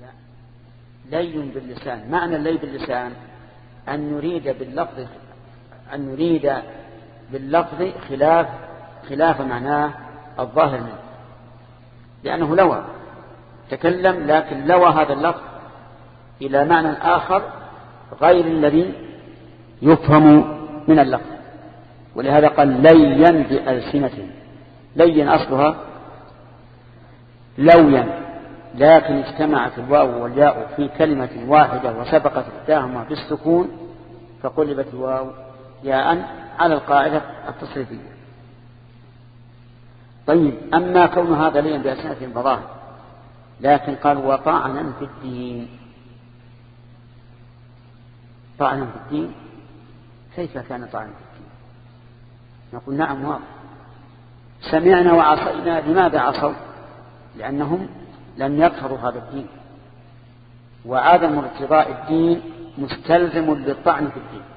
لين باللسان. معنى اللين باللسان أن نريد باللفظ خلاف معناه الظاهر منه، لأنه لوى تكلم لكن لوى هذا اللفظ إلى معنى آخر غير الذي يفهم من اللفظ. ولهذا قال لين بألسنتهم. لين أصلها لويا، لكن اجتمعت الواو والياء في كلمة واحدة وسبقت إحداهما بالسكون فقلبت الواو ياء على القاعدة التصريفية. طيب، أما كون هذا لين بألسنتهم فظاهر، لكن قال وطعنا في الدين. طعنا في الدين، كيف كان طعنا في الدين؟ نقول نعم واضح. سمعنا وعصينا. لماذا عصوا؟ لأنهم لم يظهروا هذا الدين، وعدم ارتضاء الدين مستلزم للطعن في الدين،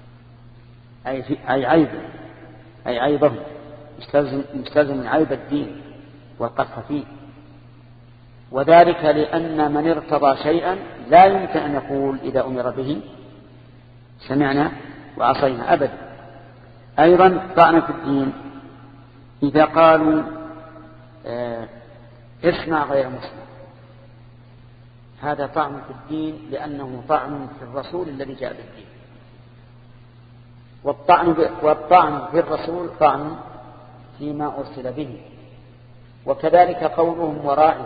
أي عيبه، مستلزم عيب الدين والقدح فيه. وذلك لأن من ارتضى شيئا لا يمكن أن يقول إذا أمر به سمعنا وعصينا أبدا. أيضا طعن في الدين إذا قالوا اسمع غير مسمع، هذا طعن في الدين لأنه طعن في الرسول الذي جاء بالدين. والطعن في الرسول طعن فيما أرسل به. وكذلك قولهم ورائه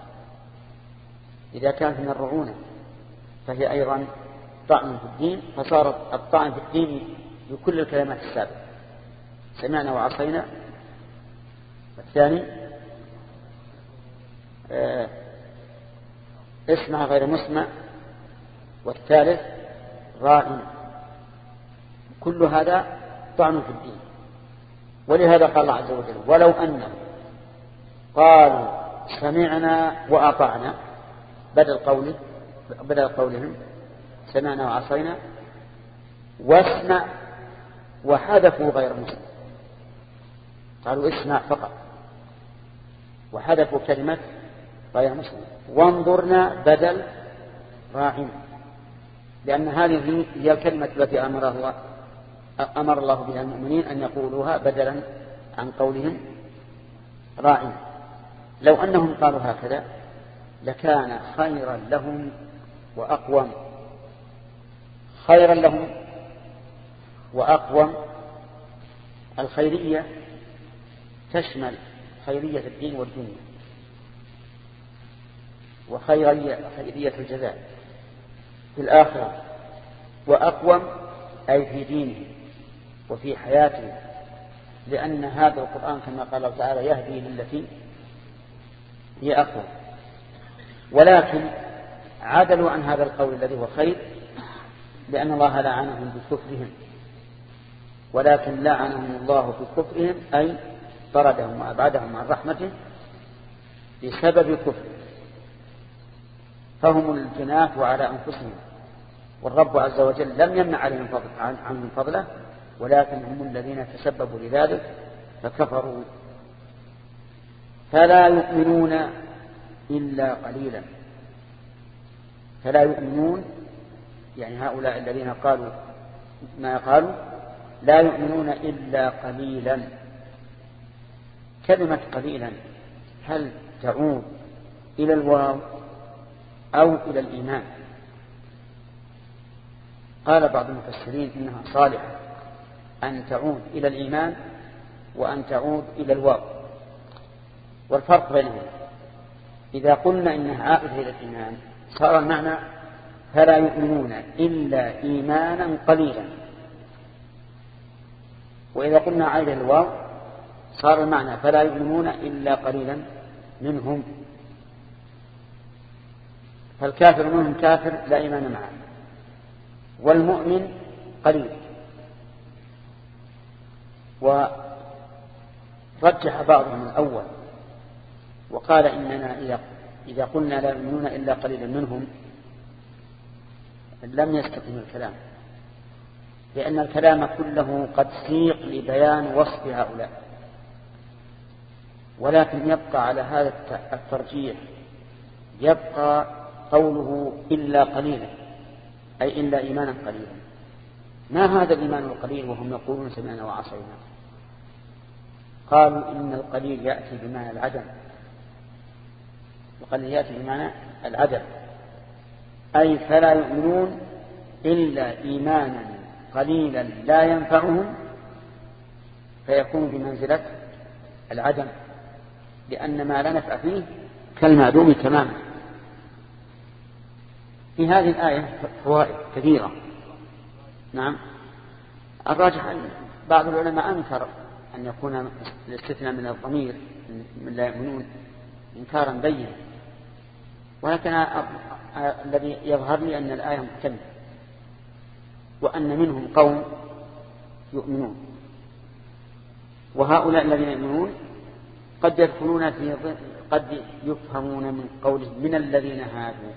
إذا كانت من الرعونة فهي أيضا طعن في الدين، فصارت الطعن في الدين بكل الكلمات السابقة. سمعنا وعصينا، الثاني اسمع غير مسمع، والثالث راعي. كل هذا طعن في الدين. ولهذا قال الله عز وجل ولو أنهم قالوا سمعنا وأطعنا بدل قولهم سمعنا وعصينا، واسمع وحذفوا غير مسمع، قالوا اسمع فقط وحذفوا كلمة غير مسمع، وانظرنا بدل راعنا، لأن هذه هي الكلمة التي أمر الله بها المؤمنين أن يقولوها بدلا عن قولهم راعنا. لو أنهم قالوا هكذا لكان خيرا لهم وأقوم. خيرا لهم وأقوم. الخيرية تشمل خيرية الدين والدنيا، وخيرية الجزاء في الآخرة، وأقوم أي في دينه وفي حياته، لأن هذا القرآن كما قال الله تعالى يهدي للتي هي أقوم. ولكن عدلوا عن هذا القول الذي هو خير، لأن الله لعنهم بكفرهم، ولكن لعنهم الله بكفرهم أي طردهم وأبعدهم عن رحمته بسبب كفر، فهم الجنات على أنفسهم، والرب عز وجل لم يمنع عليهم عنهم فضله، ولكن هم الذين تسببوا لذلك فكفروا. فلا يؤمنون إلا قليلا. فلا يؤمنون يعني هؤلاء الذين قالوا ما قالوا لا يؤمنون إلا قليلا. كلمة قليلا هل تعود إلى الواو أو إلى الإيمان؟ قال بعض المفسرين إنها صالحة أن تعود إلى الإيمان وأن تعود إلى الواو. والفرق بينهم إذا قلنا إنها عائدة إلى الإيمان صار المعنى فلا يؤمنون إلا إيمانا قليلا، وإذا قلنا عائدة إلى الواو صار المعنى فلا يؤمنون إلا قليلا منهم. فالكافر منهم كافر لا إيمان معه، والمؤمن قليل. ورجح بعضهم الأول وقال إننا إذا قلنا لا يؤمنون إلا قليلا منهم لم يستقم الكلام، لأن الكلام كله قد سيق لبيان وصف هؤلاء، ولكن يبقى على هذا الترجيح يبقى قوله إلا قليلا، أي إلا إيمانا قليلا. ما هذا الإيمان القليل وهم يقولون سمعنا وعصينا؟ قالوا إن القليل يأتي بمعنى العدم، القليل يأتي بمعنى العدم، أي فلا يؤمنون إلا إيمانا قليلا لا ينفعهم، فيكون بمنزلة العدم، لأن ما لا نفع فيه كالمعدوم تماما. في هذه الآية فوائد كثيرة. نعم، الراجح أن بعض العلماء أنكر أن يكون الاستثناء من الضمير من لا يؤمنون إنكارا بينا، ولكن الذي يظهر لي أن الآية محتملة، وأن منهم قوم يؤمنون، وهؤلاء الذين يؤمنون قد يدخلون قد يفهمون من قوله من الذين هادوا،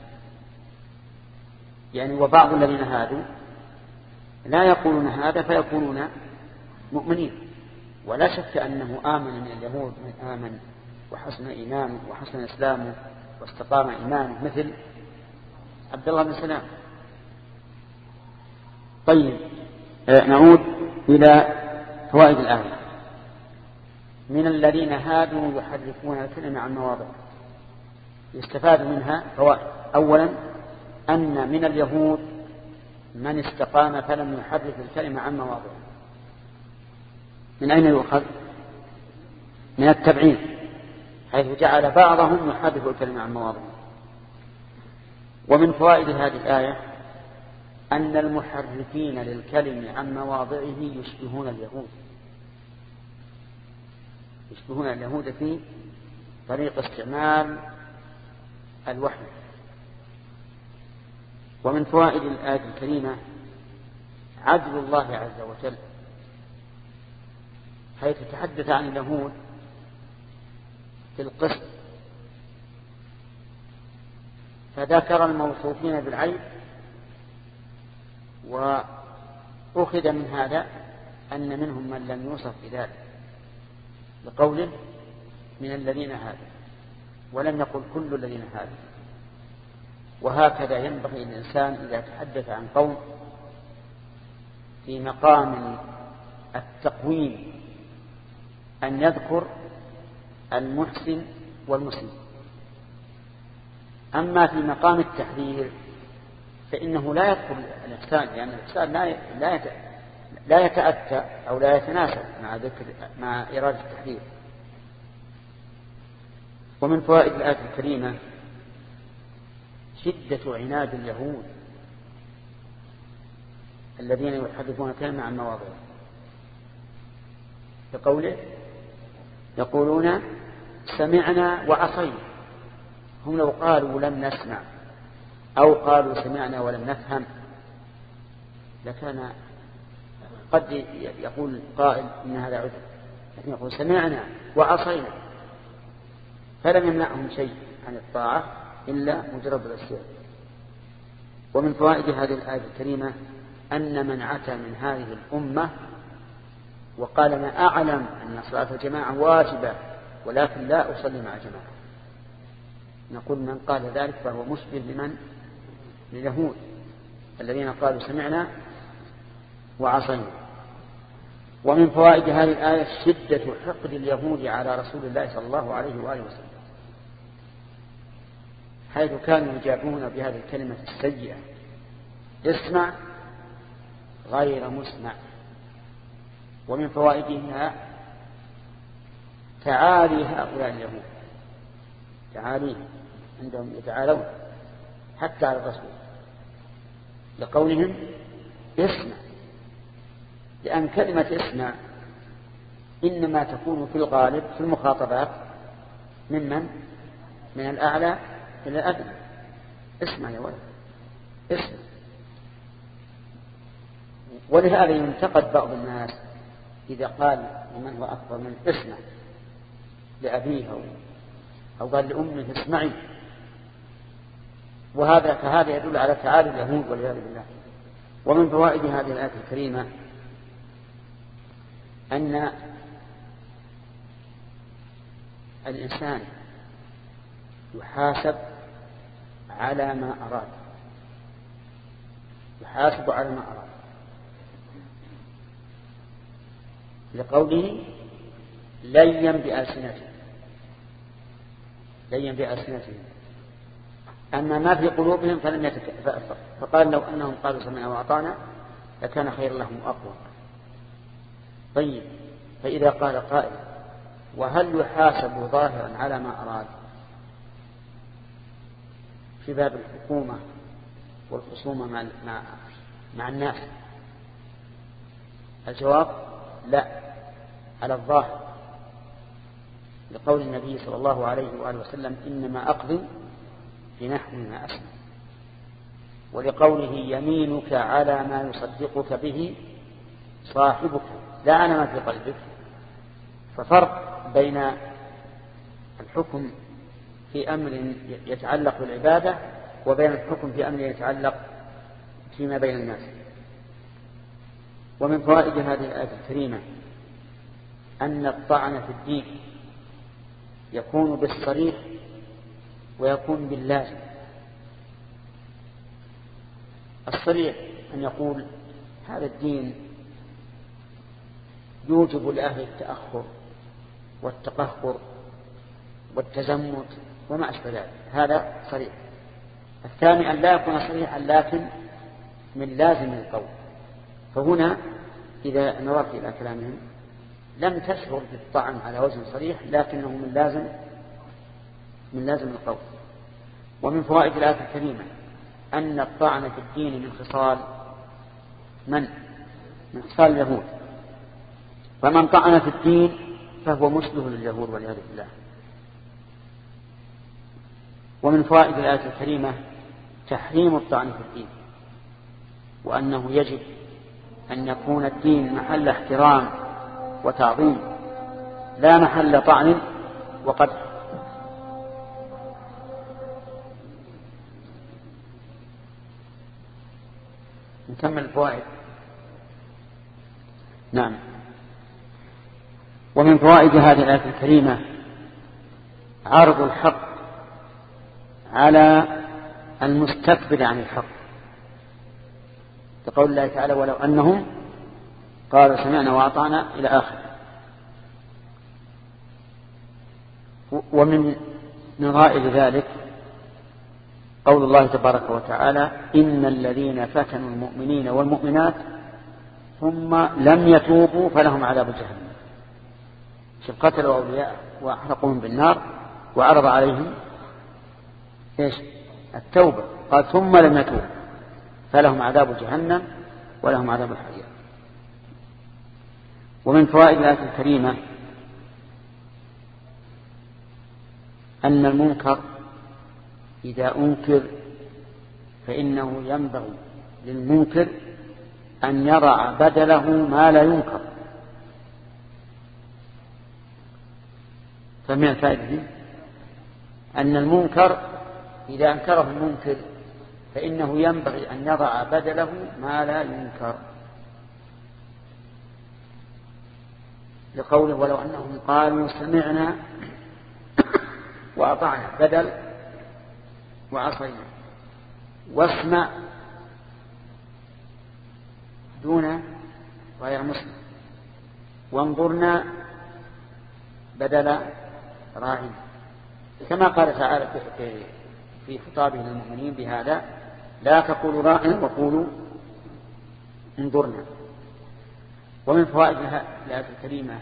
يعني وبعض الذين هادوا لا يقولون هذا فيكونون مؤمنين. ولا شك أنه آمن من اليهود من آمن وحسن إيمانه وحسن إسلامه واستقام إيمانه مثل عبد الله بن سلام. طيب، نعود إلى فوائد الآية. من الذين هادوا يحرفون الكلمة عن مواضعه، يستفاد منها فوائد. أولا أن من اليهود من استقام فلم يحرف الكلمة عن مواضعه. من أين يؤخذ؟ من التبعين، حيث جعل بعضهم يحرف الكلمة عن مواضعه. ومن فوائد هذه الآية أن المحرفين للكلم عن مواضعه يشبهون اليهود، يشبهون اليهود في طريق استعمال الوحي. ومن فوائد الآية الكريمة عدل الله عز وجل، حيث تحدث عن اليهود في القسط فذكر الموصوفين بالعيب، وأخذ من هذا أن منهم من لم يوصف بذلك لقوله من الذين هادوا، ولم يقل كل الذين هادوا. وهكذا ينبغي الإنسان إذا تحدث عن قوم في مقام التقويم أن يذكر المحسن والمسلم. أما في مقام التحذير فإنه لا يذكر الإحسان، لأن الإحسان لا يتأتى أو لا يتناسب مع إرادة التحذير. ومن فوائد الآية الكريمة شدة عناد اليهود الذين يحدثون كلمة عن مواضعه، بقوله يقولون سمعنا وعصينا. هم لو قالوا لم نسمع أو قالوا سمعنا ولم نفهم لكان قد يقول قائل إن هذا عذر، لكن يقول سمعنا وعصينا، فلم يمنعهم شيء عن الطاعة إلا مجرد العصيان. ومن فوائد هذه الآية الكريمة أن من عتى من هذه الأمة وقال أنا أعلم أن صلاة الجماعة واجبة ولكن لا أصلي مع جماعة، نقول من قال ذلك فهو مشبه لليهود الذين قالوا سمعنا وعصينا. ومن فوائد هذه الآية شدة حقد اليهود على رسول الله صلى الله عليه وآله وسلم، حيث كانوا يجابون بهذه الكلمة السيئة اسمع غير مسمع. ومن فوائدها تعالي هؤلاء اليهود، تعالي عندهم يتعالون حتى على الرسول لقولهم اسمع، لأن كلمة اسمع إنما تكون في الغالب في المخاطبات من الأعلى إلى الأدنى. اسمع يا ولد اسمع. ولهذا ينتقد بعض الناس إذا قال لمن هو أكبر من اسمع لأبيه أو قال لأمه اسمعي، فهذا يدل على تعالي اليهود والعياذ بالله. ومن فوائد هذه الآية الكريمة أن الإنسان يحاسب على ما أراد، يحاسب على ما أراد، لقوله ليا بألسنتهم. أما ما في قلوبهم فلم فقال لو أنهم قالوا سمعنا وأطعنا لكان خير لهم وأقوى. طيب، فإذا قال قائل وهل يحاسب ظاهرا على ما أراد في باب الحكومة والخصومة مع الناس؟ الجواب لا، على الظاهر، لقول النبي صلى الله عليه وآله وسلم إنما أقضي في نحو ما أسمع، ولقوله يمينك على ما يصدقك به صاحبك لا على ما في قلبك. ففرق بين الحكم في أمر يتعلق بالعبادة وبين الحكم في أمر يتعلق فيما بين الناس. ومن فوائد هذه الآية الكريمة أن الطعن في الدين يكون بالصريح ويكون باللازم. الصريح أن يقول هذا الدين يوجب لأهل التأخر والتقهقر والتزمت وما أشبه ذلك، هذا صريح. الثاني أن لا يكون صريحا لكن من لازم القول. فهنا إذا نظرت إلى كلامهم لم تشعر بالطعن على وجه صريح لكنه من لازم القول. ومن فوائد الآية الكريمة أن الطعن في الدين من خصال اليهود، فمن طعن في الدين فهو مشبه لليهود والعياذ بالله. ومن فوائد الآية الكريمة تحريم الطعن في الدين، وأنه يجب أن يكون الدين محل احترام وتعظيم لا محل طعن وقدح. نكمل الفوائد. نعم. ومن فوائد هذه الآية الكريمة عرض الحق على المستكبر عن الحق، كقول الله تعالى ولو أنهم قالوا سمعنا وأطعنا إلى آخر. ومن نظائر ذلك قول الله تبارك وتعالى إن الذين فتنوا المؤمنين والمؤمنات ثم لم يتوبوا فلهم عذاب جهنم. شوف، قتلوا أولياء وأحرقوهم بالنار وعرض عليهم إيش؟ التوبة، قال ثم لم يتوبوا فلهم عذاب جهنم ولهم عذاب الحريق. ومن فوائد الآية الكريمة أن المنكر إذا أنكر فإنه ينبغي للمنكر أن يضع بدله ما لا ينكر. فمن الفائدة أن المنكر إذا أنكره المنكر فإنه ينبغي أن يضع بدله ما لا ينكر، لقوله ولو أنهم قالوا سمعنا وأطعنا بدل وعصينا، واسمع دون غير مسلم، وانظرنا بدل راعنا، كما قال تعالى في خطابه للمؤمنين بهذا لا تقولوا راعنا وقولوا انظرنا. ومن فوائد الآية الكريمة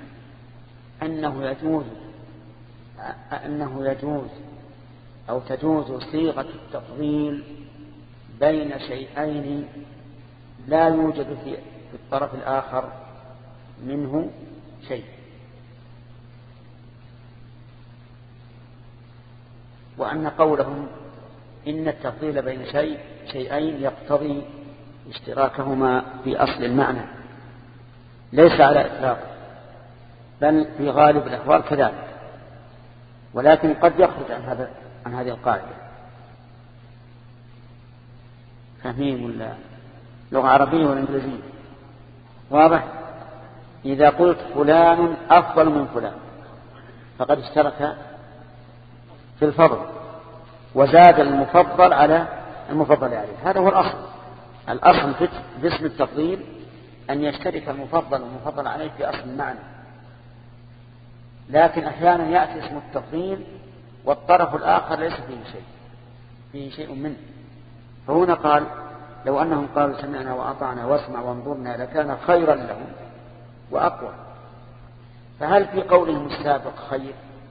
أنه يجوز أو تجوز صيغة التفضيل بين شيئين لا يوجد في الطرف الآخر منه شيء. وأن قولهم إن التفضيل بين شيئين يقتضي اشتراكهما في أصل المعنى ليس على إطلاق، بل في غالب الأحوال كذلك، ولكن قد يخرج عن هذه القاعدة. فهمين ولا لغة عربية ولا إنجليزية؟ واضح؟ إذا قلت فلان أفضل من فلان فقد اشترك في الفضل، وزاد المفضل على المفضل عليه. هذا هو الأصل في اسم التفضيل أن يشترك المفضل والمفضل عليه في أصل المعنى. لكن أحيانا يأتي اسم التفضيل والطرف الآخر ليس فيه شيء منه. فهنا قال لو أنهم قالوا سمعنا وأطعنا واسمع وانظرنا لكان خيرا لهم وأقوى. فهل في قولهم السابق خير؟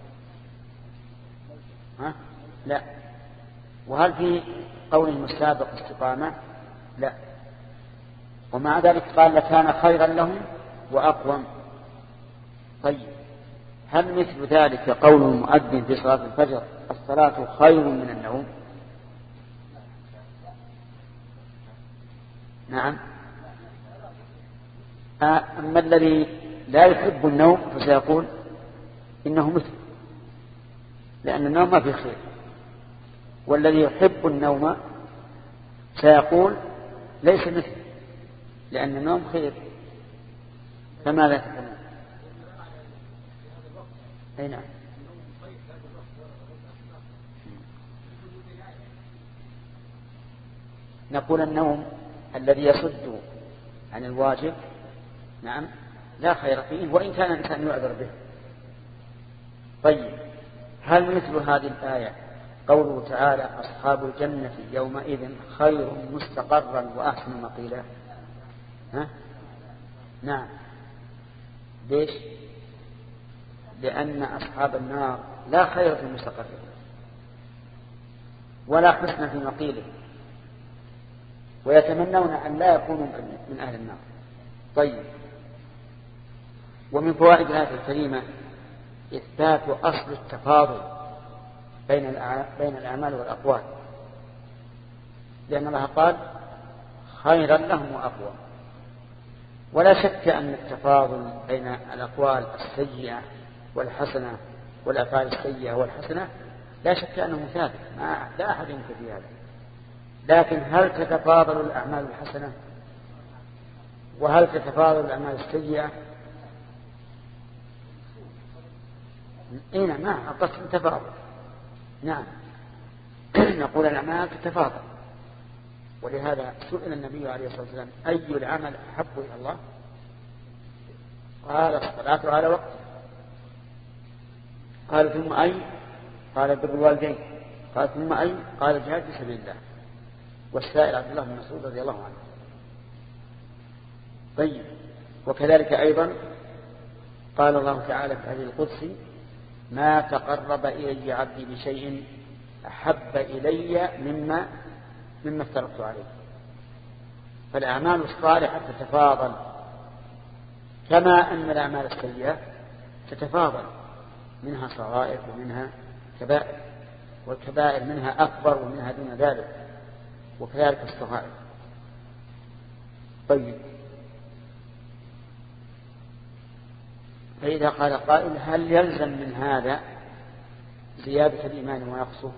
لا. وهل في قولهم السابق استقامة؟ لا. ومع ذلك قال لكان خيرا لهم وأقوم. طيب هل مثل ذلك قول المؤذن في صلاة الفجر الصلاة خير من النوم؟ نعم. أما الذي لا يحب النوم فسيقول إنه مثل، لأن النوم ما فيه خير. والذي يحب النوم سيقول ليس مثل، لأن النوم خير. فماذا تقولون؟ أي نعم. نقول النوم الذي يصد عن الواجب نعم لا خير فيه وإن كان الإنسان يعذر به. طيب هل مثل هذه الآية قوله تعالى أصحاب الجنة يومئذ خير مستقرا وأحسن مقيلا؟ نعم. ليش؟ لأن أصحاب النار لا خير في مستقرهم ولا حسن في مقيله، ويتمنون أن لا يكونوا من أهل النار. طيب ومن فوائد الآية الكريمة إثبات أصل التفاضل بين الأعمال والأقوال، لأن الله قال خيرا لهم وأقوى. ولا شك أن التفاضل بين الأقوال السيئة والحسنة والأفعال السيئة والحسنة لا شك أنه ثابت، لا أحد ينكر في هذا. لكن هل تتفاضل الأعمال الحسنة وهل تتفاضل الأعمال السيئة؟ إيه نعم القسم تفاضل. نعم نقول الأعمال تتفاضل. ولهذا سئل النبي عليه الصلاة والسلام أي العمل أحب إلى الله؟ قال الصلاة على وقتها. قال ثم أي؟ قال بر الوالدين. قال ثم أي؟ قال الجهاد في سبيل الله. والسائل عبد الله بن مسعود رضي الله عنه. طيب وكذلك أيضا قال الله تعالى في الحديث القدسي ما تقرب إلي عبدي بشيء أحب إلي مما افترضت عليه. فالأعمال الصالحة تتفاضل كما أن الأعمال السيئة تتفاضل، منها صغائر ومنها كبائر، والكبائر منها أكبر ومنها دون ذلك، وكذلك الصغائر. طيب فإذا قال قائل هل يلزم من هذا زيادة الإيمان ونقصه؟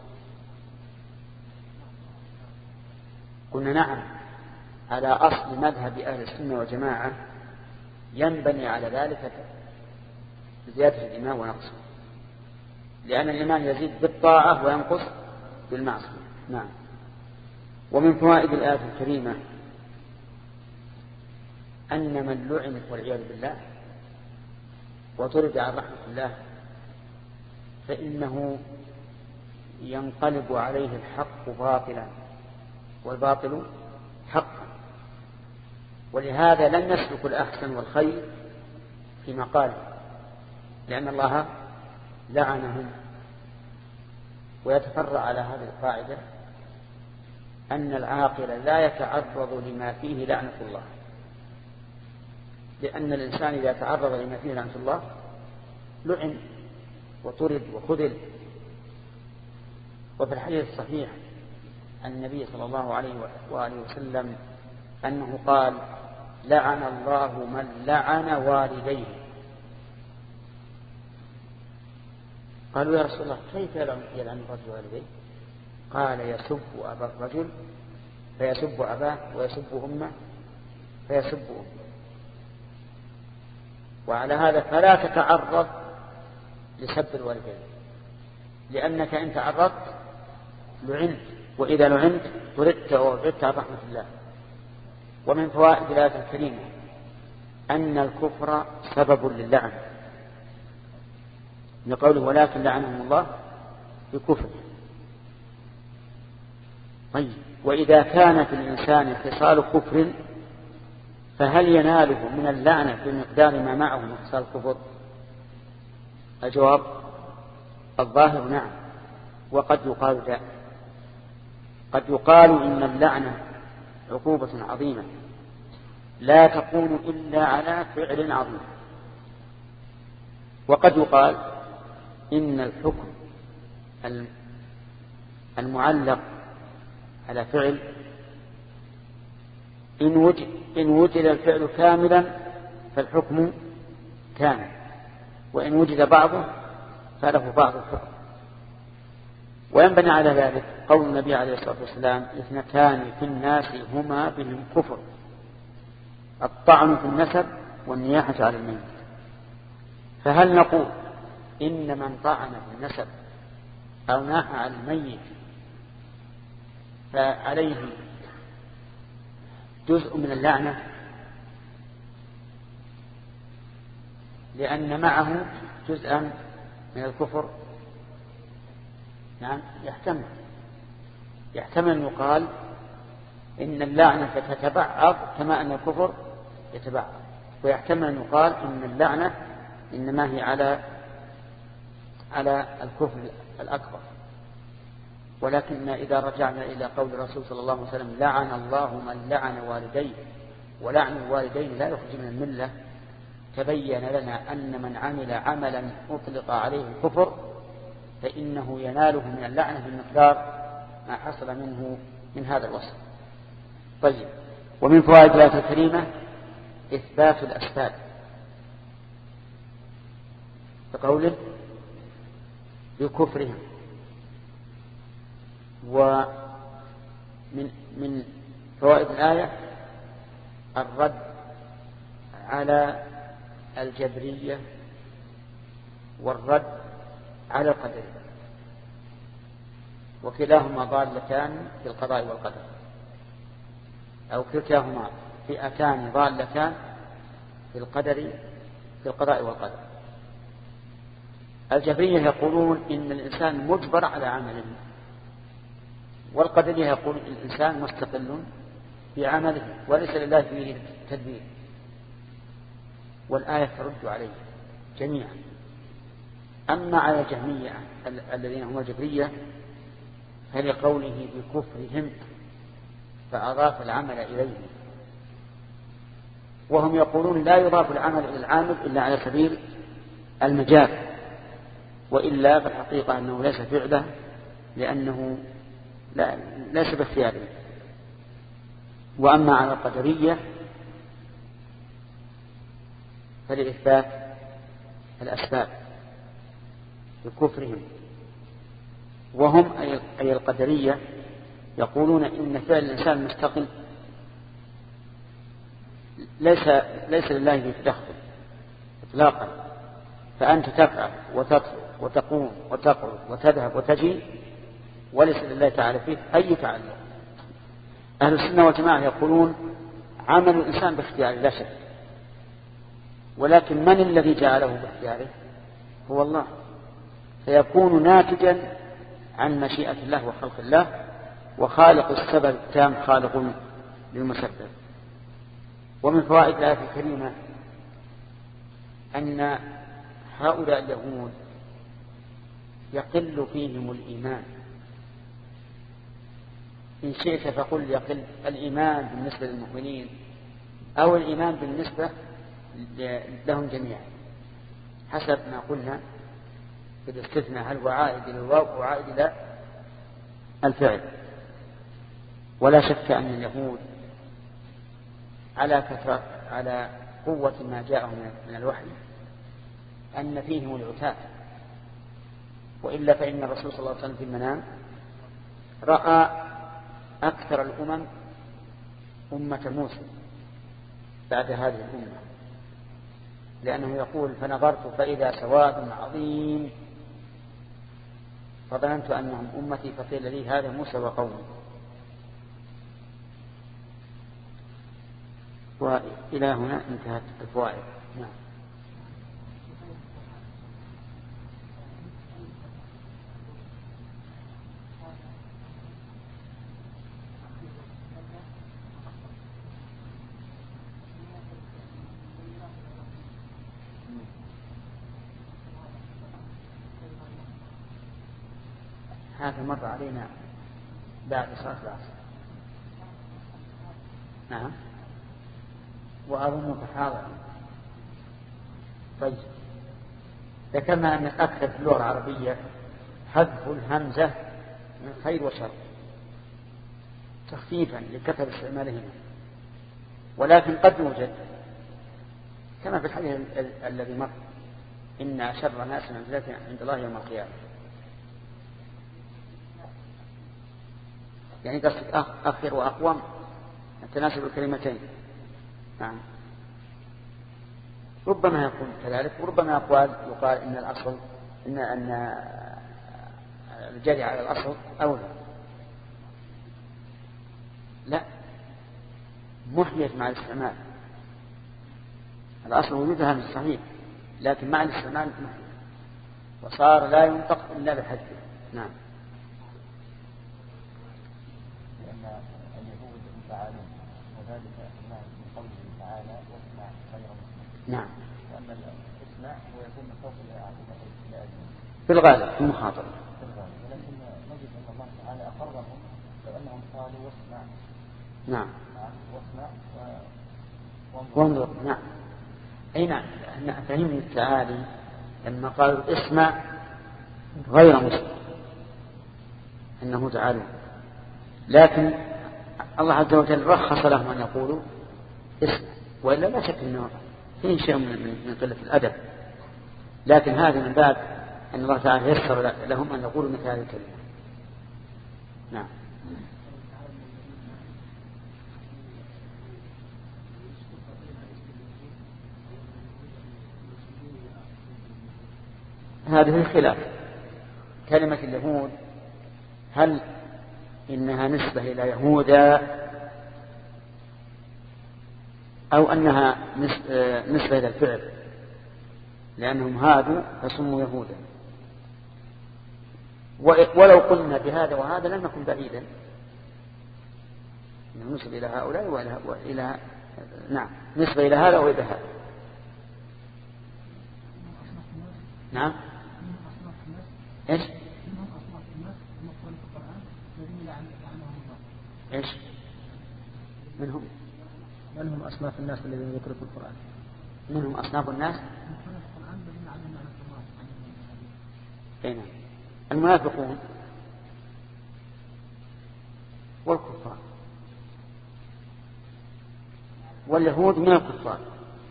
قلنا نعم، على أصل مذهب أهل السنة والجماعة ينبني على ذلك زيادة الإيمان ونقصه، لأن الإيمان يزيد بالطاعة وينقص بالمعصية. نعم. ومن فوائد الآية الكريمة أن من لعن والعياذ بالله وطرد عن رحمة الله فإنه ينقلب عليه الحق باطلا والباطل حقا. ولهذا لن يسلك الأحسن والخير في مقاله، لأن الله لعنهم. ويتفرع على هذه القاعدة أن العاقل لا يتعرض لما فيه لعنة الله، لأن الإنسان إذا تعرض لما فيه لعنة الله لعن وطرد وخذل. وفي الحديث الصحيح عن النبي صلى الله عليه وآله وسلم أنه قال لعن الله من لعن والديه. قالوا يا رسول الله كيف يلعن الرجل والديه؟ قال يسب أبا الرجل فيسب أباه ويسب أمه فيسب أمه. وعلى هذا فلا تتعرض لسب الوالدين، لأنك إن تعرضت لعنت، وإذا لعنت طردت وابعدت عن رحمة الله. ومن فوائد الآية الكريمة أن الكفر سبب للعن، لقوله ولكن لعنهم الله بكفر. طيب، وإذا كان في الإنسان خصال كفر فهل يناله من اللعنة بمقدار ما معه من خصال الكفر؟ الجواب الظاهر نعم، وقد يقال لا. قد يقال إن اللعنة عقوبة عظيمة لا تكون إلا على فعل عظيم، وقد يقال إن الحكم المعلق على فعل إن وجد الفعل كاملا فالحكم كامل، وإن وجد بعضه فله بعض الحكم. وينبني على ذلك قول النبي عليه الصلاة والسلام: اثنتان في الناس هما بهم كفر، الطعن في النسب والنياحة على الميت. فهل نقول إن من طعن في النسب أو ناح على الميت فعليه جزء من اللعنة لأن معه جزءا من الكفر؟ نعم، يحتمل أن يقال إن اللعنة تتبعض كما أن الكفر يتبعض، ويحتمل أن يقال إن اللعنة إنما هي على الكفر الأكبر. ولكن إذا رجعنا إلى قول الرسول صلى الله عليه وسلم: لعن الله من لعن والديه، ولعن الوالدين لا يخرج من الملة، تبين لنا أن من عمل عملا أطلق عليه الكفر فإنه يناله من اللعنة بمقدار ما حصل منه من هذا الوصف. طيب، ومن فوائد الآية الكريمة إثبات الأسباب، بقوله بكفرهم. ومن فوائد الآية الرد على الجبرية والرد على القدرية، وكلاهما ضالتان في القضاء والقدر، أو كلتاهما فئتان ضالتان في القضاء والقدر. الجبرية يقولون إن الإنسان مجبر على عمله، والقدرية يقول الإنسان مستقل بعمله وليس لله فيه تدبير. والآية ترد عليه جميعا. أما على الجهمية الذين هم الجبرية فلقوله بكفرهم فأضاف العمل إليهم، وهم يقولون لا يضاف العمل إلى العامل إلا على سبيل المجاز، وإلا فالحقيقة أنه ليس فعله لأنه ليس باختياره. وأما على القدرية فلإثبات الأسباب بكفرهم، وهم أي القدرية يقولون إن فعل الإنسان مستقل ليس لله في تدخل إطلاقا، فأنت تفعل وتطلب وتقوم وتقعد وتذهب وتجي وليس لله تعالى فيه أي تعلق. أهل السنة والجماعة يقولون عمل الإنسان باختياره لا شك، ولكن من الذي جعله باختياره؟ هو الله، فيكون ناتجا عن مشيئة الله وخلق الله، وخالق السبب التام خالق للمسبب. ومن فوائد الآية الكريمة أن هؤلاء اليهود يقل فيهم الإيمان. إن شئت فقل يقل الإيمان بالنسبة للمؤمنين أو الإيمان بالنسبة لهم جميعا حسب ما قلنا في الاستثناء، هل هو عائد إلى الواو أو عائد إلى الفعل. ولا شك أن اليهود على قوة ما جاءهم من الوحي أن فيهم العتاة، وإلا فإن الرسول صلى الله عليه وسلم في المنام رأى أكثر الأمم أمة موسى بعد هذه الأمة، لأنه يقول: فنظرت فإذا سواد عظيم فظننت أنهم أمتي فقيل لي هذا موسى وقومه. وإلى هنا انتهت الفوائد. نعم. هذا مر علينا بعد صلاة العصر. نعم. وأظن تحاضر. طيب، ذكرنا أن الأكثر في اللغة العربية حذف الهمزة من خير وشر تخفيفا لكثرة استعمالهما، ولكن قد يوجد كما في الحديث الذي مر إن شر الناس منزلة عند الله يوم القيامة. يعني قصد أخر وأقوم تناسب الكلمتين. نعم. ربما يكون كذلك، وربما يقال إن الأصل إن الجري على الأصل أولى. لا، محيت مع الاستعمال. الأصل وجودها من الصحيح، لكن مع الاستعمال محيت، وصار لا ينطق إلا بحذفه. نعم. لأن اليهود يفعلون وذلك من قوله تعالى واسمع غير مسمع. نعم. وأما الاسمع هو يكون من فوق الآية في الغالب في المخاطبة. ولكن نجد أن الله تعالى أقرهم لو أنهم قالوا واسمع. نعم. واسمع وانظر. نعم. أي نعم. فهمني التعالي لما قالوا اسمع غير مسمع أنه تعالى، لكن الله عز وجل رخص لهم أن يقولوا اسمع، وإلا لا شك أنه فيه شيء من قلة الأدب، لكن هذا من باب أن الله تعالى يسر لهم أن يقولوا مثل هذه الكلمة. نعم. هذه الخلاف. كلمة اليهود هل إنها نسبة إلى يهوذا أو أنها نسبة إلى الفعل، لأنهم هادوا فسموا يهودا. ولو قلنا بهذا وهذا لم نكن بعيدا، نسبة إلى هؤلاء وإلى نعم، نسبة إلى هذا وإلى هذا. نعم. إيش؟ إيش؟ منهم؟ من هم أصناف الناس الذين ذكروا في القرآن؟ منهم أصناف الناس؟ أين؟ المنافقون والكفار، واليهود من الكفار.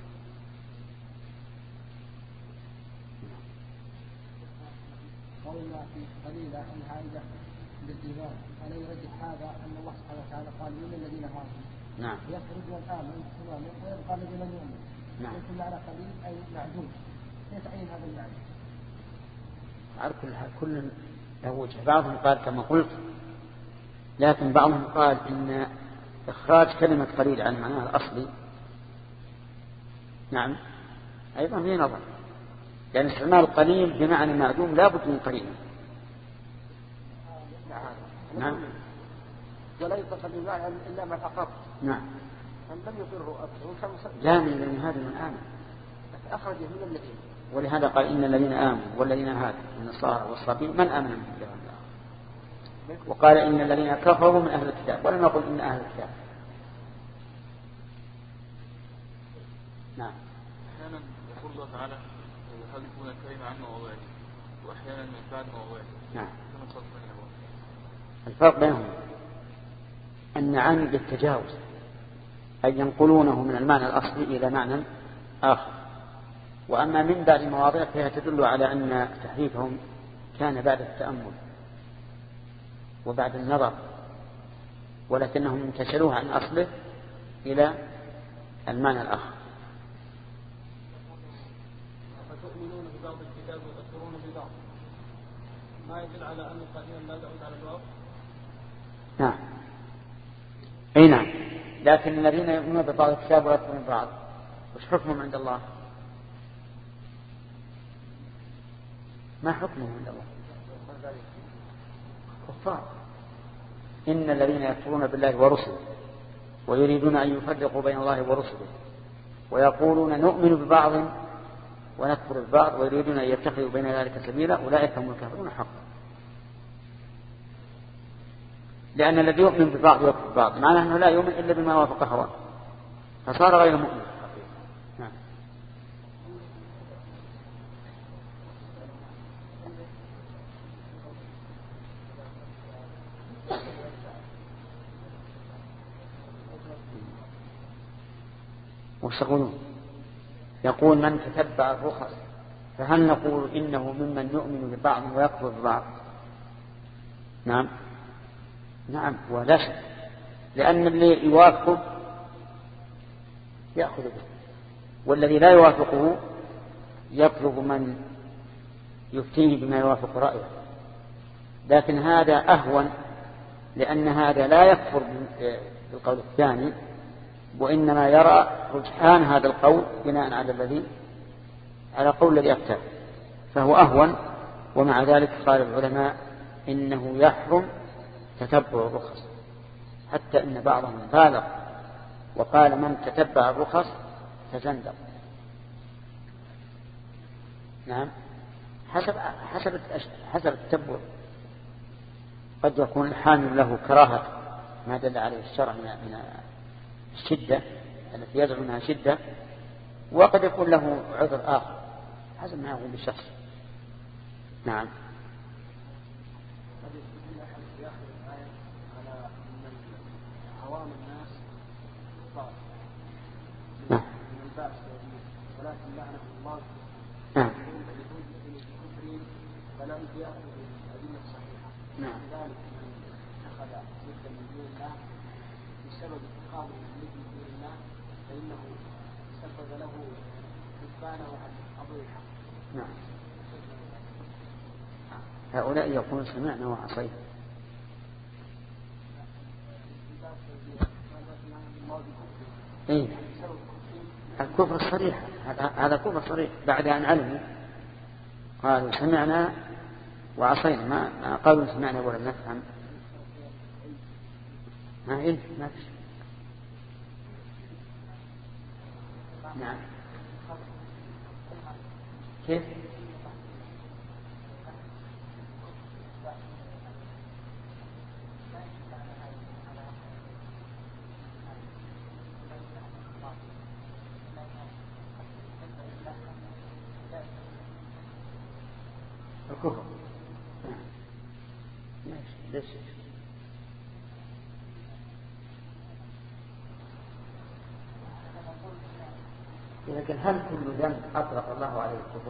قولنا في قليلة عن عائدة بالإيمان، ألا يرجح هذا أن الله سبحانه وتعالى قال من الذين هاجروا؟ نعم. يخرج من الآمن ويبقى الذين لم يؤمن. نعم. يكون معنى قليل أي معدوم. كيف تعين هذا المعنى؟ على كل له وجه. بعضهم قال كما قلت، لكن بعضهم قال إن إخراج كلمة قليل عن معناها الأصلي نعم أيضا فيه نظر، لأن استعمال قليل بمعنى معدوم لا بد من قليل. نعم. ولا يطلق بالمعنى إلا ما أقر. نعم. من لم يقره أكثر لا، من هذا من آمن، أخرج من الذين. ولهذا قال إن الذين آمنوا والذين هادوا النصارى والصابين من آمن من الله. وقال إن الذين كفروا من أهل الكتاب، ولم يقل إن أهل الكتاب. نعم. أحيانا يقول الله تعالى هل يكون الكلمة عن مواضعه، وأحيانا من بعد مواضعه. نعم. كما الفرق بينهم؟ الفرق بينهم أن عن بالتجاوز، أي ينقلونه من المعنى الأصلي إلى معنى آخر، وأما من بعد مواضع فيها تدل على أن تحريفهم كان بعد التأمل وبعد النظر، ولكنهم انتشلوه عن أصله إلى المعنى الآخر. فتؤمنون ببعض الكتاب وتكفرون ببعض. ما يدل على أن قديما لا تعود على الواو. نعم أي نعم، لكن الذين يؤمنون ببعض الكتاب ولا يكفرون ببعض وش حكمهم عند الله؟ ما حكمهم عند الله؟ كفار. إن الذين يكفرون بالله ورسله ويريدون أن يفرقوا بين الله ورسله ويقولون نؤمن ببعض ونكفر ببعض ويريدون أن يتخذوا بين ذلك سبيلا أولئك هم الكافرون حقا. لأن الذي يؤمن ببعض ويكفر ببعض معناه أنه لا يؤمن إلا بما وافق هواه فصار غير مؤمن. نعم. وش يقول من تتبع الرخص فهل نقول إنه ممن يؤمن ببعض ويكفر ببعض؟ نعم نعم ولا شك، لأن اللي يوافقه يأخذ به والذي لا يوافقه يطلب من يفتيه بما يوافق رأيه. لكن هذا أهون لأن هذا لا يكفر بالقول الثاني وإنما يرى رجحان هذا القول بناء على قول الذي أفتاه فهو أهون. ومع ذلك قال العلماء إنه يحرم تتبع الرخص، حتى إن بعضهم بالغ وقال من تتبع الرخص فزندق. نعم حسب التتبع قد يكون الحامل له كراهة ما دل عليه الشرع من الشدة التي يزعم منها شدة، وقد يكون له عذر آخر حسب ما يقول بالشخص. نعم. عوام الناس كفار نعم. من الباس ولكن لعنه الله نعم. كفرين فلم يأخذ الأدلة الصحيحة. نعم. لذلك من اتخذ سلطا من دون الله بسبب اتخاذه من دون الله فإنه سبب له كفانا وعن أضل الحق. نعم. هؤلاء يقولون سمعنا وعصينا. إيه؟ الكفر الصريح، هذا كفر صريح بعد أن علموا قالوا سمعنا وعصينا، ما قالوا سمعنا ولم نفهم. ما إيه ما فيش. نعم. كيف؟ الكفر. ليش؟ لكن هل كل ذنب أطلق الله عليه الكفر؟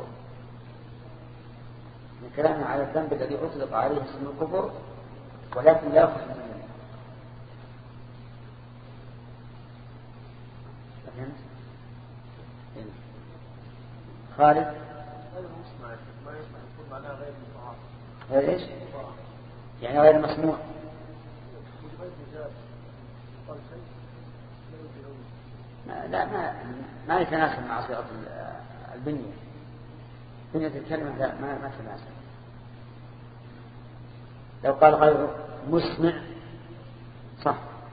من كلامنا على الذنب الذي أطلق عليه اسم الكفر ولكن لا يخرج من الذنب. فهمت؟ خالد غير ايش؟ يعني غير مسموع. لا ما يتناسب مع صيغة البنية. بنية الكلمة لا ما تناسب. لو قال غير مسمع صح،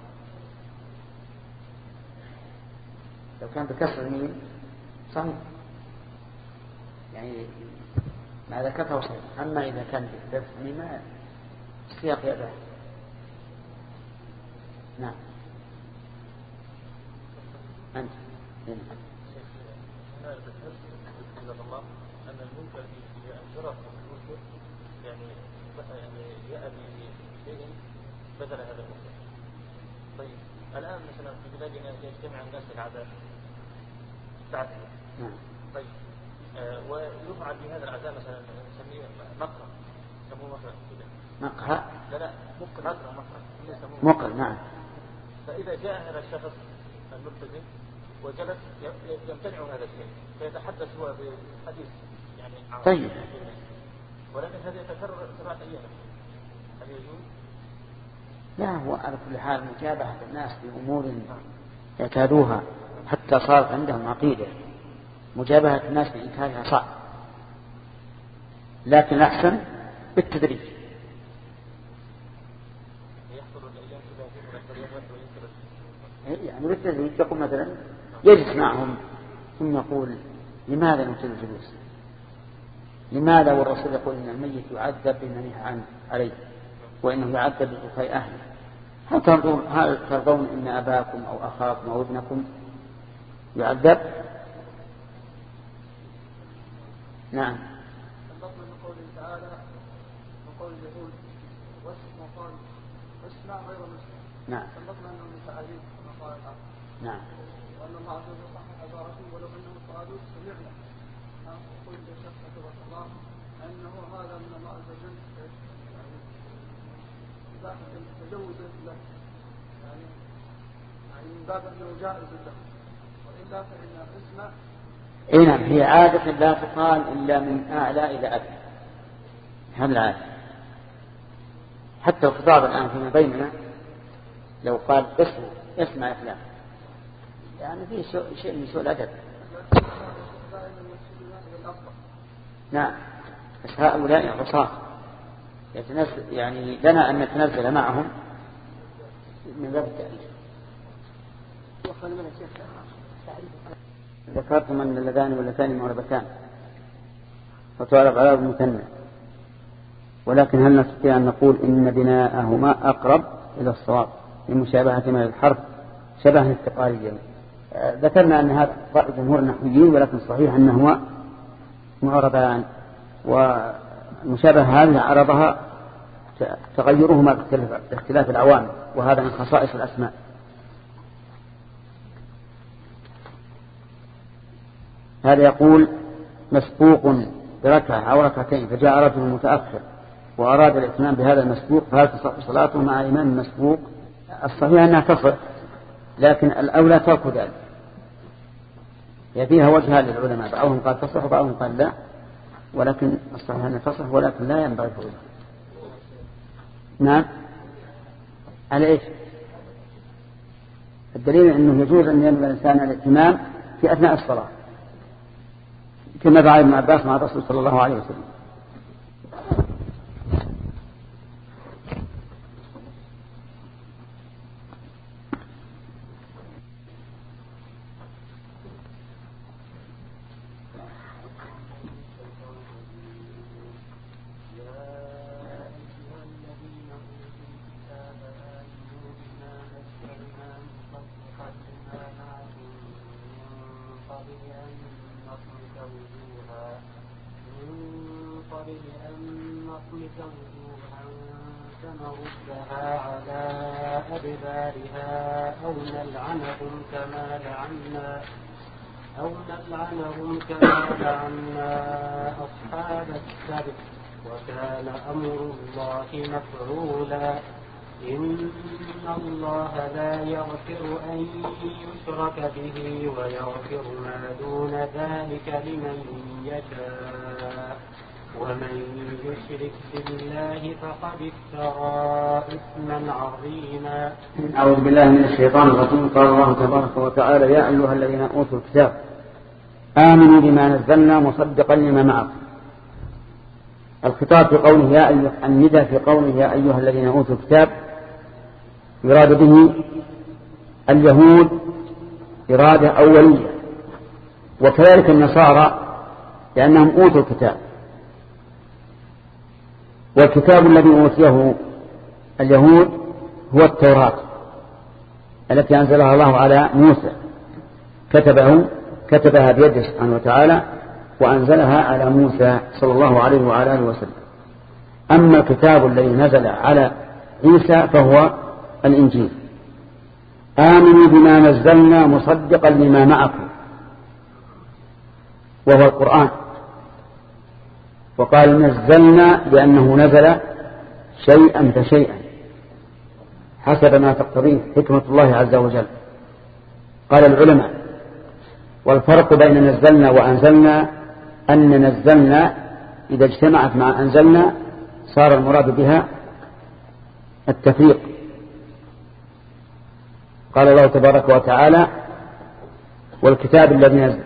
لو كان بكسر الميم صحيح يعني ما ذكرته صحيح. أما إذا كان بكسر الميم ما السياق يأبه. نعم. أنت أن المنكر إذا انشرف المنكر يعني يأتي بشيء بدل هذا المنكر. طيب الآن مثلا في بلادنا يجتمع الناس العزاء تعزية. طيب ويفعل في هذا العزاء مثلا نسميه مقهى، يسموه مقهى كذا. مقهى؟ لا مقهى. نعم. فإذا جاء هذا الشخص الملتزم وجلس يمتنع هذا الشيء فيتحدث هو بحديث يعني طيب ولكن هذا يتكرر 7 أيام، هل يجوز؟ لا، هو على كل حال مجابهة الناس بأمور اعتادوها حتى صارت عندهم عقيدة، مجابهة الناس بإنكارها صعب، لكن الأحسن بالتدريج. يعني بالتدريج يقول مثلا يجلس معهم ثم يقول لماذا نبطل الجلوس؟ لماذا والرسول يقول إن الميت يعذب بما نهى عليه وإنه يعذب ببكاء أهله؟ هل ترضون إن أباكم أو أخاكم أو ابنكم يعذب؟ نعم. انطقنا من قوله تعالى وقول اليهود وقال اسمع غير مسمع. نعم. انطقنا انه من تعاليم كما قال تعالى. نعم. وان الله عز وجل صحح عبارته ولو انهم قالوا سمعنا قل بشرط كتبت الله انه هذا من الله عز وجل يعني ذاك تجوز له يعني من باب انه جائز له، والا فان اسمع اي نعم، هي عادة لا تقال إلا من أعلى إلى أدنى، هذا العادة. حتى الخطاب الآن فيما بيننا لو قال اسمع يا فلان يعني فيه شيء من سوء الأدب. نعم، بس هؤلاء عصاة يعني لنا أن نتنزل معهم من باب التأليف. ذكرتم أن اللذان واللتان معربتان وتعرف على المثنى، ولكن هل نستطيع أن نقول إن بناءهما أقرب إلى الصواب لمشابهة من الحرف شبه استقاليا؟ ذكرنا أن هذا رأي جمهور النحويين، ولكن صحيح أنهما معربان، والمشابهة هذه عرضها تغيرهما باختلاف العوامل، وهذا من خصائص الأسماء. هذا يقول مسبوق بركعة أو ركعتين فجاء رجل متأخر وأراد الاتمام بهذا المسبوق، فهل تصح صلاته مع إمام مسبوق؟ الصحيح أنها تصح، لكن الأولى ترك ذلك. فيها وجهان للعلماء، بعضهم قال تصح وبعضهم قال لا، ولكن الصحيح أنها تصح، ولكن لا ينبغي فعلها. نعم. على إيش؟ الدليل أنه يجوز أن ينبغي الإنسان الاتمام في أثناء الصلاة كما فعل ابن عباس مع الرسول صلى الله عليه وسلم. فنردها على أدبارها أو نلعنهم كما لعنا أصحاب السبت وكان أمر الله مفعولا. إن الله لا يغفر أن يشرك به ويغفر ما دون ذلك لمن يشاء ومن يشرك بالله فقد افترى إثما عظيما. أعوذ بالله من الشيطان الرجيم. قال الله تبارك وتعالى يا أيها الذين أوتوا الكتاب آمنوا بما نزلنا مصدقا لما معكم. الخطاب في قوله يا أيها الندى في قوله يا أيها الذين أوتوا الكتاب يراد به اليهود إرادة أولية، وكذلك النصارى لأنهم أوتوا الكتاب، والكتاب الذي أوتيه اليهود هو التوراة التي أنزلها الله على موسى، كتبها بيده سبحانه وتعالى وأنزلها على موسى صلى الله عليه وعلى آله وسلم. أما الكتاب الذي نزل على عيسى فهو الإنجيل. آمنوا بما نزلنا مصدقا لما معكم وهو القرآن. وقال نزلنا لأنه نزل شيئا فشيئا حسب ما تقتضيه حكمة الله عز وجل. قال العلماء والفرق بين نزلنا وأنزلنا أن نزلنا إذا اجتمعت مع أنزلنا صار المراد بها التفريق. قال الله تبارك وتعالى والكتاب الذي نزل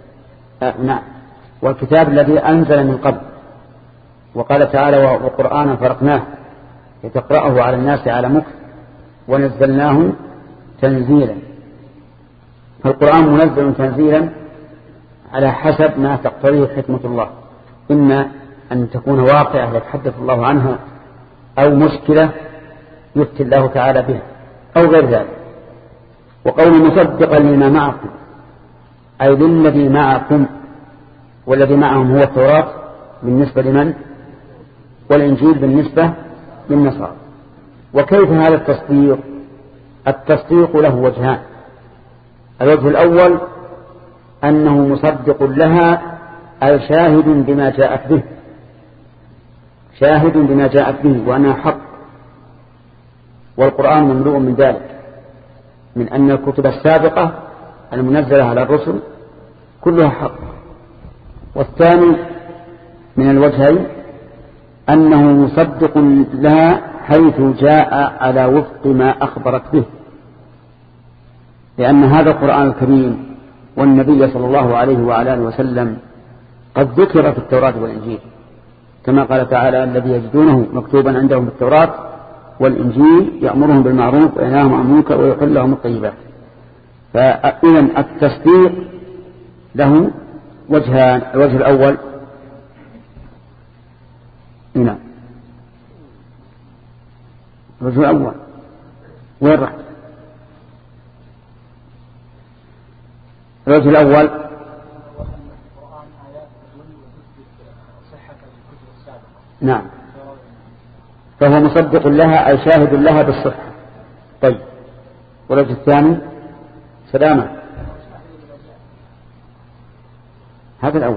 والكتاب الذي أنزل من قبل. وقال تعالى وقرآنا فرقناه لتقرأه على الناس على مكث ونزلناه تنزيلا. فالقرآن منزل تنزيلا على حسب ما تقتضيه حكمة الله، إما أن تكون واقعة يتحدث الله عنها أو مشكلة يفتي الله تعالى بها أو غير ذلك. وقول مصدقا لما معكم أي للذي معكم، والذي معهم هو التوراة بالنسبة لمن؟ والإنجيل بالنسبة للنصارى. وكيف هذا التصديق؟ التصديق له وجهان. الوجه الأول أنه مصدق لها أي شاهد بما جاءت به، شاهد بما جاءت به وأنها حق، والقرآن مملوء من ذلك، من أن الكتب السابقة المنزلة على الرسل كلها حق. والثاني من الوجهين أنه مصدق لها حيث جاء على وفق ما أخبرت به، لأن هذا القرآن الكريم والنبي صلى الله عليه وعلى آله وسلم قد ذكر في التوراة والإنجيل، كما قال تعالى الذي يجدونه مكتوبا عندهم في التوراة والإنجيل يأمرهم بالمعروف وينهاهم عن المنكر ويحل لهم الطيبات. فإذا التصديق له وجهان. الوجه الأول هنا، الوجه الأول وين رحت؟ الوجه الأول نعم، فهو مصدق لها أي شاهد لها بالصحة. طيب، والوجه الثاني سلامة، هذا الأول.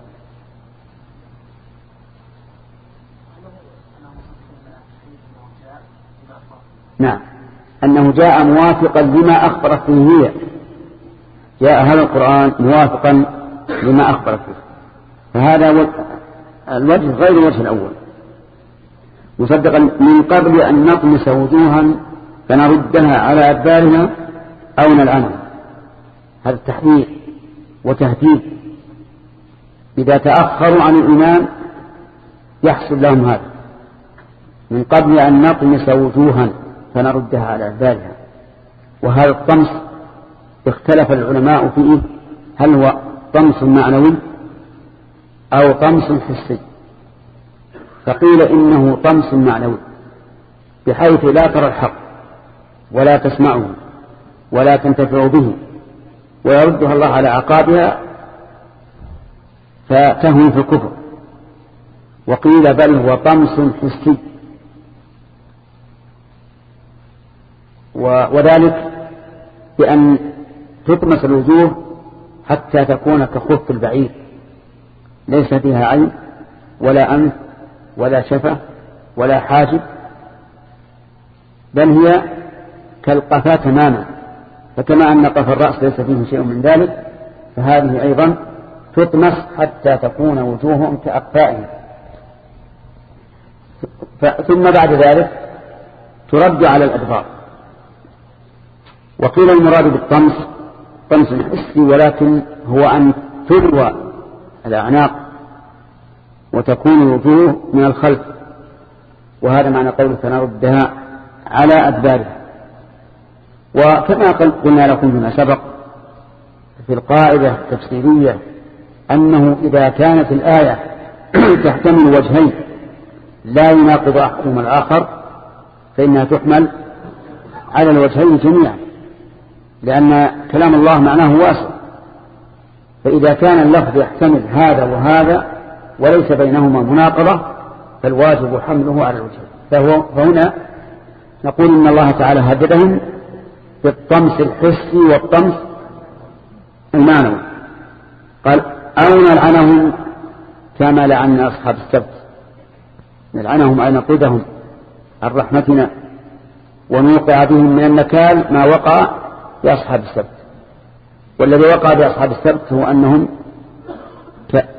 نعم، أنه جاء موافقا لما أخبرت فيه هي، جاء هذا القرآن موافقا لما أخبرت فيه، فهذا الوجه غير الوجه الأول. مصدقا من قبل أن نطمس وجوها فنردها على أدبارنا أو نلعنها، هذا التحذير وتهديد. إذا تأخروا عن الإيمان يحصل لهم هذا، من قبل أن نطمس وجوها فنردها على أدبارها. وهذا الطمس اختلف العلماء فيه، هل هو طمس معنوي أو طمس حسي؟ فقيل إنه طمس معنوي، بحيث لا ترى الحق ولا تسمعه ولا تنتفع به، ويردها الله على عقابها فتهوي في الكفر. وقيل بل هو طمس حسي، وذلك بأن تطمس الوجوه حتى تكون كخف البعير، ليس فيها عين ولا أنف ولا شفة ولا حاجب، بل هي كالقفا تماما. فكما أن قفا الرأس ليس فيه شيء من ذلك، فهذه أيضا تطمس حتى تكون وجوههم كأقفائهم. ثم بعد ذلك ترد على الأدبار. وقيل المراد بالطمس طمس حسي، ولكن هو أن تروى الأعناق وتكون الوجوه من الخلف، وهذا معنى قوله فنردها على أدبارها. وكما قلنا لكم فيما سبق في القاعدة التفسيرية أنه إذا كانت الآية تحتمل وجهين لا يناقض أحدهما الآخر فإنها تحمل على الوجهين جميعا، لأن كلام الله معناه واسع. فإذا كان اللفظ يحتمل هذا وهذا وليس بينهما مناقضة فالواجب حمله على الوجهين. فهنا نقول إن الله تعالى هددهم بالطمس الحسي والطمس المعنوي. قال أو نلعنهم كما لعنا أصحاب السبت، نلعنهم أي نقيدهم عن رحمتنا ونوقع بهم من النكال ما وقع بأصحاب السبت. والذي وقع بأصحاب السبت هو أنهم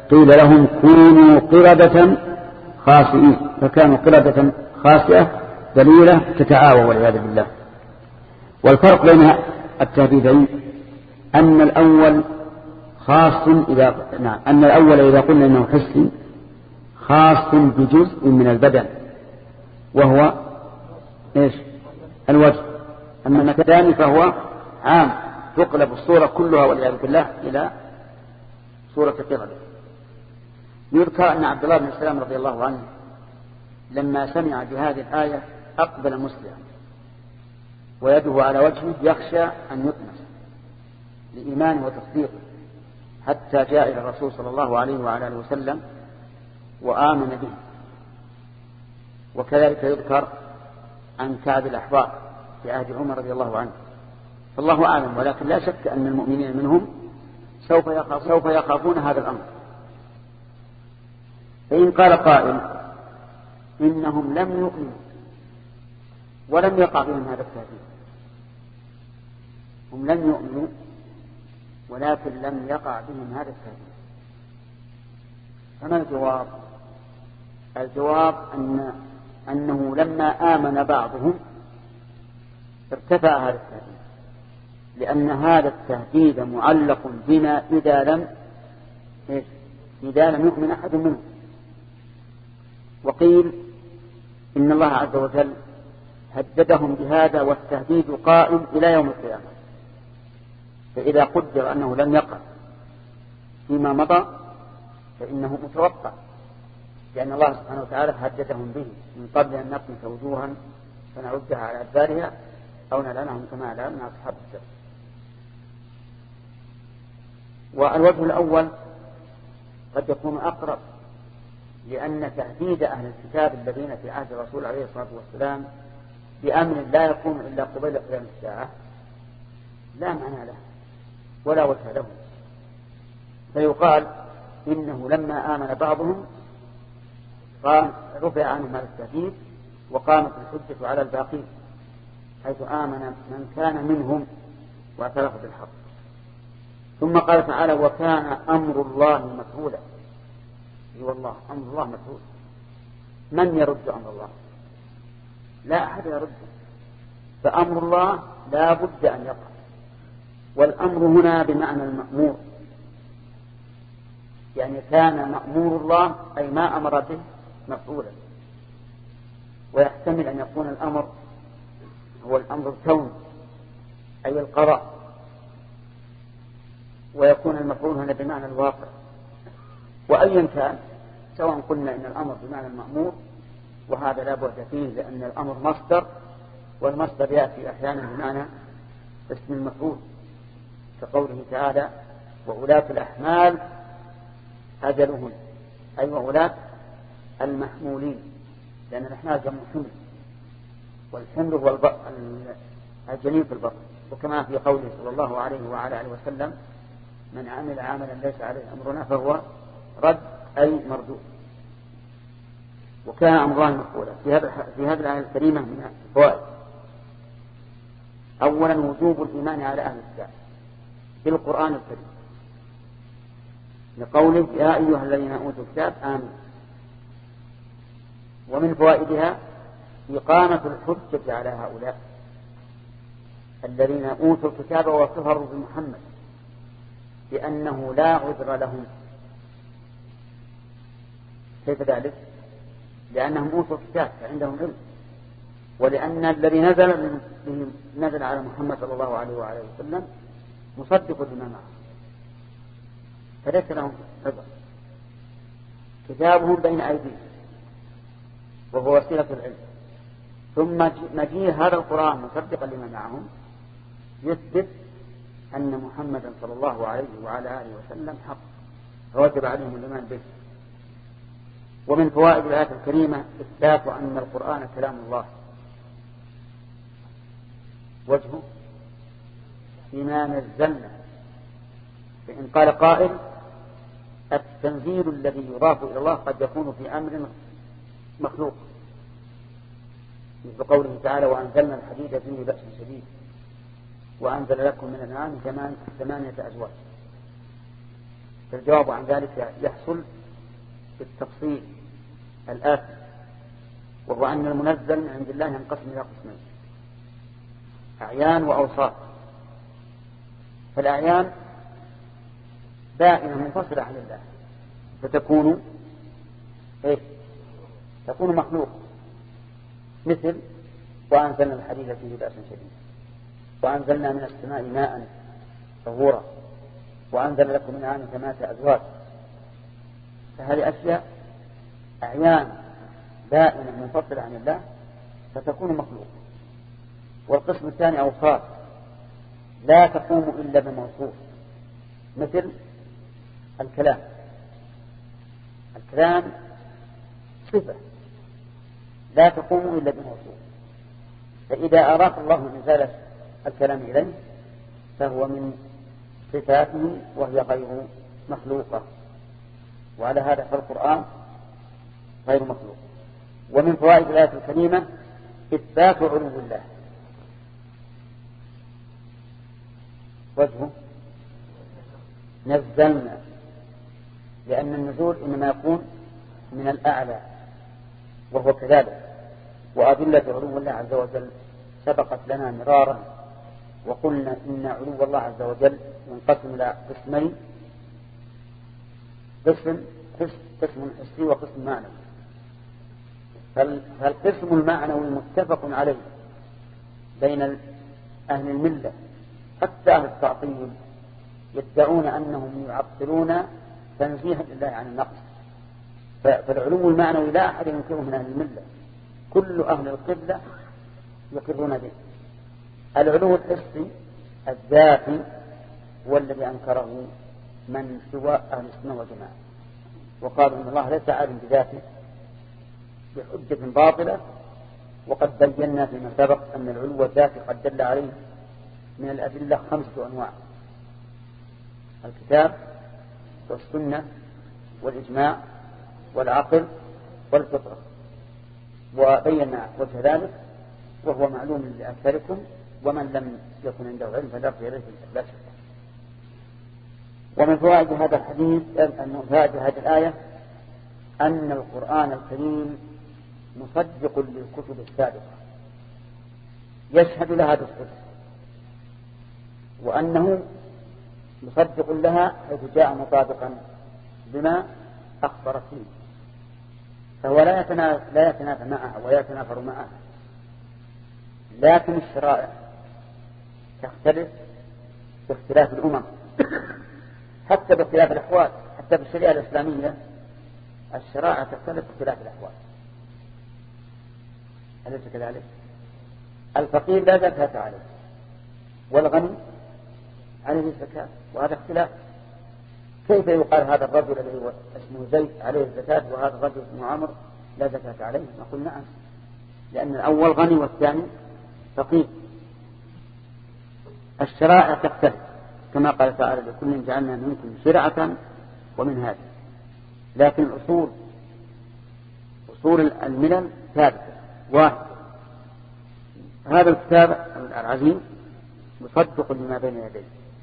قيل لهم كونوا قردة خاسئين فكانوا قردة خاسئة ذليلة تتعاوى والعياذ بالله. والفرق بين التهديدين أن الأول خاص إذا قلنا إنه حسي خاص بجزء من البدن وهو إيش؟ الوجه. أما الثاني فهو عام تقلب الصورة كلها والعياذ بالله إلى صورة قردة. يذكر أن عبد الله بن سلام رضي الله عنه لما سمع بهذه الآية أقبل مسلما ويده على وجهه يخشى أن يطمس لإيمانه وتصديقه حتى جاء إلى الرسول صلى الله عليه وعلى آله وسلم وآمن به. وكذلك يذكر عن كعب الأحبار في عهد عمر رضي الله عنه، فالله أعلم، ولكن لا شك أن المؤمنين منهم سوف يخافون هذا الأمر. فإن قال قائل إنهم لم يؤمنوا ولم يقع بهم هذا التهديد، هم لم يؤمنوا ولكن لم يقع بهم هذا التهديد، فما الجواب؟ الجواب أنه لما آمن بعضهم ارتفع هذا التهديد، لأن هذا التهديد معلق بنا إذا لم يؤمن أحد منهم. وقيل إن الله عز وجل هددهم بهذا والتهديد قائم إلى يوم القيامة، فإذا قدر أنه لم يقع فيما مضى فإنه متوقع، لأن الله سبحانه وتعالى هددهم به من قبل أن نطمس وجوها فنعدها على أدبارها أو نلعنهم كما لعنا أصحاب السبت. والوجه الأول قد يكون أقرب، لأن تهديد أهل الكتاب الذين في عهد الرسول عليه الصلاة والسلام بأمر لا يكون إلا قبيل قيام الساعة لا معنى له ولا وجه له، فيقال إنه لما آمن بعضهم رفع عنهم هذا التهديد وقامت الحجة على الباقين، حيث آمن من كان منهم واعترف بالحق. ثم قال تعالى وكان أمر الله مفعولا. والله أمر الله مفعول، من يرد أمر الله؟ لا أحد يرده، فأمر الله لا بد أن يقع. والأمر هنا بمعنى المأمور، يعني كان مأمور الله أي ما أمر به مفعولا. ويحتمل أن يكون الأمر هو الأمر الكوني أي القضاء، ويكون المفعول هنا بمعنى الواقع. وأيا كان سواء قلنا إن الأمر بمعنى المأمور وهذا لا بد فيه، لأن الأمر مصدر، والمصدر يأتي أحيانا بمعنى اسم المفعول، كقوله تعالى وأولاة الأحمال أجلهن، أي وأولاة المحمولين، لأن الأحمال جمع حمل، والحمل هو الجنين في البطن. وكما في قوله صلى الله عليه وعلى آله وسلم من عمل عملا ليس عليه أمرنا فهو رد أي مردود. وكان أمر الله مفعولا. في هذه الآية الكريمة من الفوائد: أولا وجوب الإيمان على أهل الكتاب بالقرآن الكريم، لقوله يا أيها الذين أوتوا الكتاب آمنوا. ومن فوائدها إقامة الحجة على هؤلاء الذين أوتوا الكتاب وكفروا بمحمد بأنه لا عذر لهم. كيف ذلك؟ لأنهم أوتوا الكتاب فعندهم علم، ولأن الذي نزل على محمد صلى الله عليه وعلى وسلم مصدق لما معه، فليس لهم عذر. كتابهم بين أيديهم وهو وسيلة العلم، ثم مجيء هذا القرآن مصدقا لما معهم يثبت أن محمدا صلى الله عليه وعلى آله وسلم حق، فوجب عليهم الإيمان به. ومن فوائد الآية الكريمة إثبات أن القرآن كلام الله. وجهه فيما نزلنا، فإن قال قائل التنزيل الذي يضاف إلى الله قد يكون في أمر مخلوق، مثل قوله تعالى وأنزلنا الحديد فيه بأس شديد وأنزل لكم من الأنعام 8 أزواج. فالجواب عن ذلك يحصل بالتفصيل الآتي، وهو أن المنزل من عند الله ينقسم إلى قسمين: أعيان وأوصاف. فالأعيان بائنة منفصلة عن الله، فتكون تكون مخلوق، مثل وأنزلنا الحديد فيه بأس شديد، وأنزلنا من السماء ماء طهورا، وأنزل لكم من الأنعام 8 أزواج. فهذه أشياء أعيان بائنة منفصلة عن الله فتكون مخلوق. والقسم الثاني أوصاف لا تقوم إلا بموصوف، مثل الكلام. الكلام صفة لا تقوم إلا بموصوف، فإذا أراد الله إنزال الكلام إليه فهو من صفاته وهي غير مخلوقة، وعلى هذا فالقرآن غير مخلوق. ومن فوائد الآية الكريمة إثبات علو الله. وجهه نزلنا، لأن النزول إنما يكون من الأعلى، وهو كذلك. وأدلة علو الله عز وجل سبقت لنا مرارا، وقلنا إن علو الله عز وجل ينقسم إلى قسمين: قسم حسي وقسم معنوي. فالقسم المعنوي متفق عليه بين أهل الملة، حتى أهل التعطيل يدعون أنهم يعطلون تنزيها لله عن النقص. فالعلو المعنوي لا أحد ينكره من أهل الملة، كل أهل القبلة يقرون به. العلو الحسي الذاتي هو الذي أنكره من سوى أهل السنة والجماعة، وقالوا إن الله ليس عالم بذاته بحجة باطلة. وقد بينا فيما سبق أن العلو الذاتي قد دل عليه من الأدلة 5 أنواع: الكتاب والسنة والإجماع والعقل والفطرة. وبينا وجه ذلك وهو معلوم لأكثركم، ومن لم يكن عنده علم فليرجع إليه لا شك. ومن فوائد هذا الحديث أن فوائد هذه الآية أن القرآن الكريم مصدق للكتب السابقة، يشهد لها بالصدق، وأنه مصدق لها حيث جاء مطابقا بما أخبرت فيه، فهو لا يتنافى معها ولا يتنافر معها. لكن الشرائع تختلف باختلاف الأمم، حتى باختلاف الأحوال. حتى بالشريعة الإسلامية الشرائع تختلف باختلاف الأحوال، أليس كذلك؟ الفقير لا زكاة عليه، والغني عليه الزكاة، وهذا اختلاف. كيف يقال هذا الرجل الذي هو اسمه زيد عليه الزكاة وهذا الرجل اسمه عمرو لا زكاة عليه؟ نقول نعم، لأن الأول غني والثاني فقير. الشرائع تختلف كما قال تعالى: لكل جعلنا منكم شرعة ومنهاجا. لكن أصول الملل ثابتة واحد. هذا الكتاب العزيز مصدق لما بين يديه.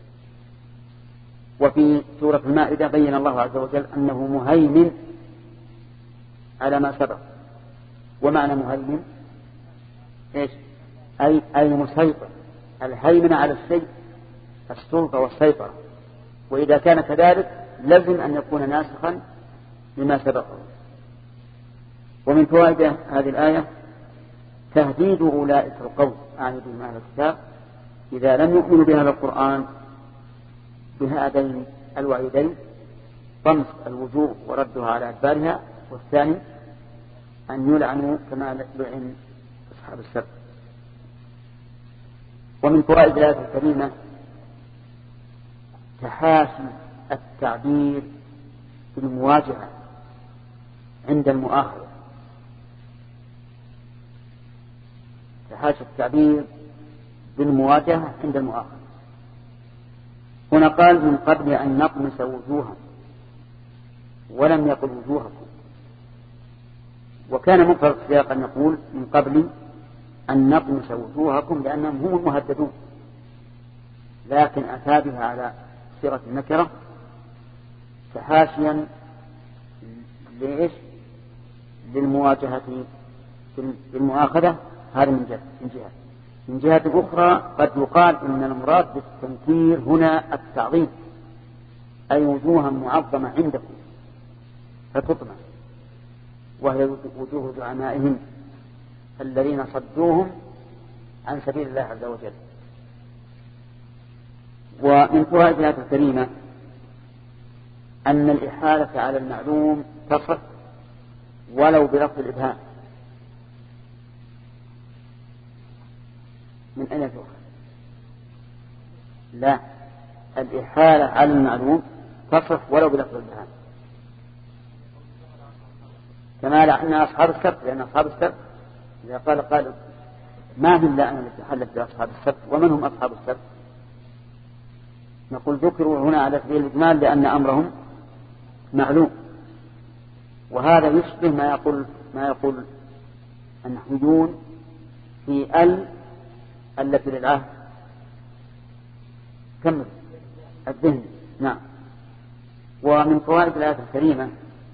وفي سورة المائدة بين الله عز وجل أنه مهيمن على ما سبق. ومعنى مهيمن إيش؟ أي مسيطر. الهيمن على الشيء السلطة والسيطرة، وإذا كان كذلك لازم أن يكون ناسخا لما سبقه. ومن فوائد هذه الآية تهديد أولئك القوم، أعني بهم أهل الكتاب، إذا لم يؤمنوا بهذا القرآن بهذين الوعيدين: طمس الوجوه وردها على أدبارها، والثاني أن يلعنوا كما لعن أصحاب السبت. ومن فوائد الآية الكريمة تحاشي التعبير بالمواجهة عند المؤاخذة. تحاشي التعبير بالمواجهة عند المؤاخذة. هنا قال: من قبل أن نطمس وجوها، ولم يقل وجوهكم. وكان مفرد السياق أن نقول من قبل أن نطمس وجوهكم، لأنهم هم المهددون، لكن أتى بها على صيغة النكرة تحاشيا لإيش؟ للمواجهة بالمؤاخذة. هذا من جهة أخرى قد يقال إن المراد بالتنكير هنا التعظيم، أي وجوها معظمة عندكم فتطمع، وهي وجوه زعمائهم الذين صدوهم عن سبيل الله عز وجل. ومن فوائد الآية الكريمة أن الإحالة على المعلوم تصح ولو بلفظ الإبهام. من أين تؤخذ؟ لا، الإحالة على المعلوم تصح ولو بلفظ الإبهام، كما لأن أصحاب السبت، لأن أصحاب السبت إذا قال ما هم لا أنا التي حلت بأصحاب السبت، ومن هم أصحاب السبت؟ نقول ذكروا هنا على سبيل الإجمال لأن أمرهم معلوم. وهذا يشبه ما يقول النحويون في التي للعهد كمل الذهن. نعم. ومن فوائد الآية الكريمة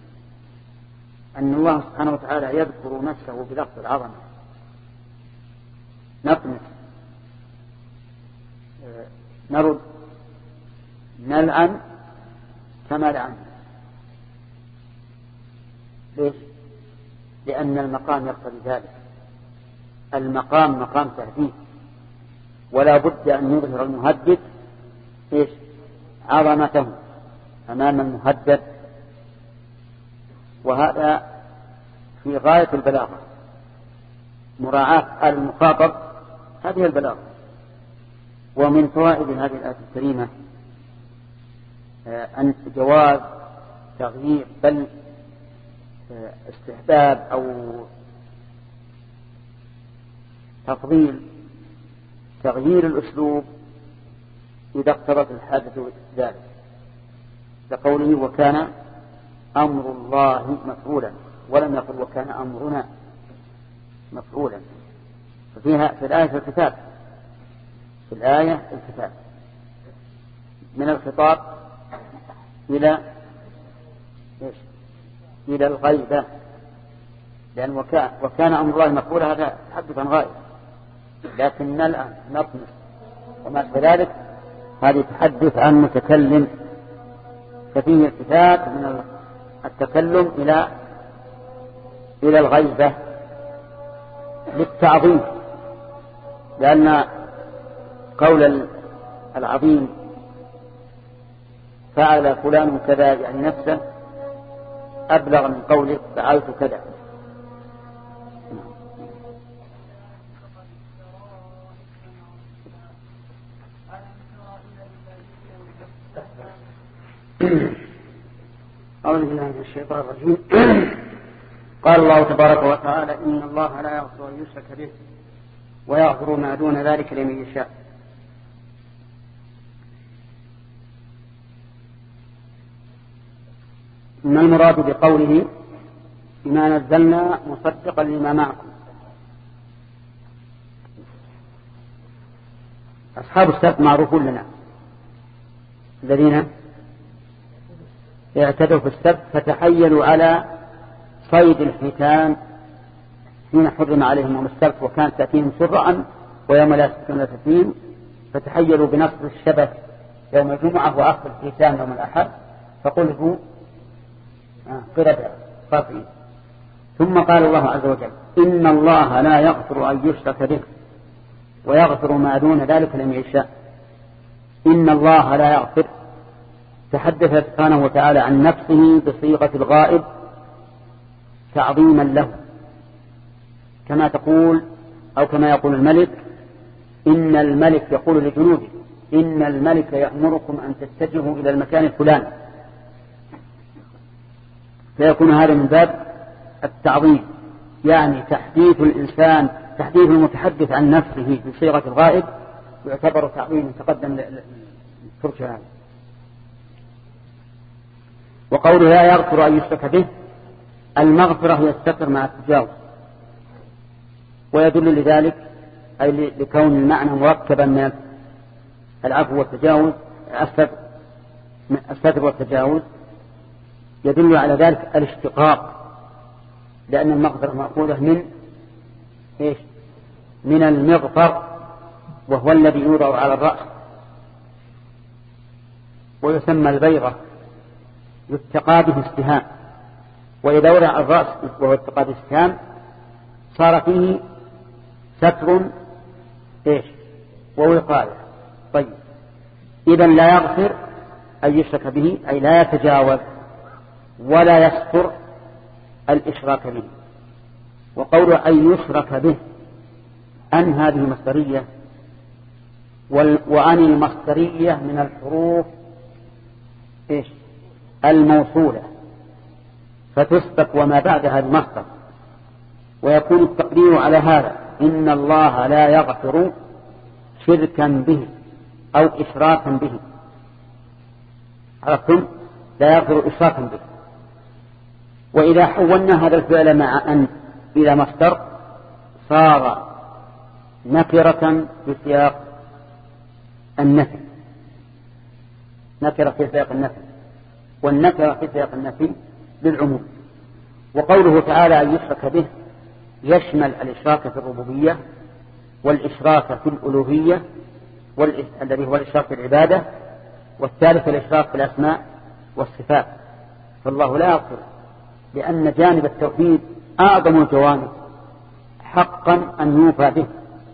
أن الله سبحانه وتعالى يذكر نفسه بلفظ العظمة، نقمت، نرد، نلعن كما لعن. ليش؟ لأن المقام يقتضي ذلك. المقام مقام تهديد، ولا بد أن يظهر المهدد إيش؟ عظمته أمام المهدد، وهذا في غاية البلاغة. مراعاة المخاطب هذه البلاغة. ومن فوائد هذه الآية الكريمة أن جواز تغيير، بل استحباب أو تفضيل تغيير الأسلوب إذا اقتضت الحاجة ذلك، لقوله وكان أمر الله مفعولا، ولم يقل وكان أمرنا مفعولا. ففيها في الآية الكتاب، في الآية الكتاب من الخطاب إلى الغيبة، لأن وكان أمر الله مفعولا هذا تحدث عن غائب، لكن الآن نطمس وما كذلك هذه تحدث عن متكلم، ففيه التفات من التكلم إلى الغيبة للتعظيم، لأن قول العظيم فعل فلان كذا يعني نفسه أبلغ من قوله فعلت كذا. أعوذ بالله من الشيطان الرجيم. قال الله تبارك وتعالى إن الله لا يغفر أن يشرك به ويغفر ما دون ذلك لمن يشاء. ما المراد بقوله بما نزلنا مصدقا لما معكم؟ أصحاب السبت معروفون لنا، الذين اعتدوا في السبت فتحيلوا على صيد الحيتان حين حرم عليهم السبت، وكانت تأتيهم سرعا ويوم لا يسبتون لا تأتيهم، فتحيلوا بنصب الشبك يوم الجمعة وأخذ الحيتان يوم الأحد، فقلبوا قردة خاطئين. ثم قال الله عز وجل إن الله لا يغفر أن يشرك به ويغفر ما دون ذلك لمن يشاء. إن الله لا يغفر، تحدث سبحانه وتعالى عن نفسه بصيغة الغائب تعظيما له، كما تقول أو كما يقول الملك إن الملك يقول لجنوده إن الملك يأمركم أن تتجهوا إلى المكان الفلاني، فيكون هذا من باب التعظيم، يعني تحديث الإنسان، تحديث المتحدث عن نفسه بصيغة الغائب يعتبر تعظيم تقدم للفرش هذا. وقوله لا يغفر أن يشرك به، المغفرة هي الستر مع التجاوز، ويدل لذلك أي لكون المعنى مركبا من العفو والتجاوز، الستر والتجاوز، يدل على ذلك الاشتقاق، لأن المغفرة مأخوذة من إيش؟ من المغفر، وهو الذي يوضع على الرأس ويسمى البيضة، يتقى به السهام، وإذا وضع على الرأس وهو يتقى به السهام صار فيه ستر إيش؟ ووقاية. طيب، إذن لا يغفر أن يشرك به، أي لا يتجاوز ولا يستر الإشراك به. وقول أن يشرك به أن هذه مصدرية، وأن المصدرية من الحروف إيش؟ الموصولة، فتسبق وما بعدها المصدر، ويكون التقدير على هذا: إن الله لا يغفر شركا به أو إشراكا به. عرفتم؟ لا يغفر إشراكا به. وإذا حولنا هذا الفعل مع أن إلى مصدر صار نكرة في سياق النفي، نكرة في سياق النفي، والنكرة في سياق النفي للعموم. وقوله تعالى أن يشرك به يشمل الإشراك في الربوبية، والإشراك في الألوهية، الذي هو الإشراك في العبادة، والثالث الإشراك في الأسماء والصفات. فالله لا يغفر، لأن جانب التوحيد أعظم الجوانب حقا أن يوفى به.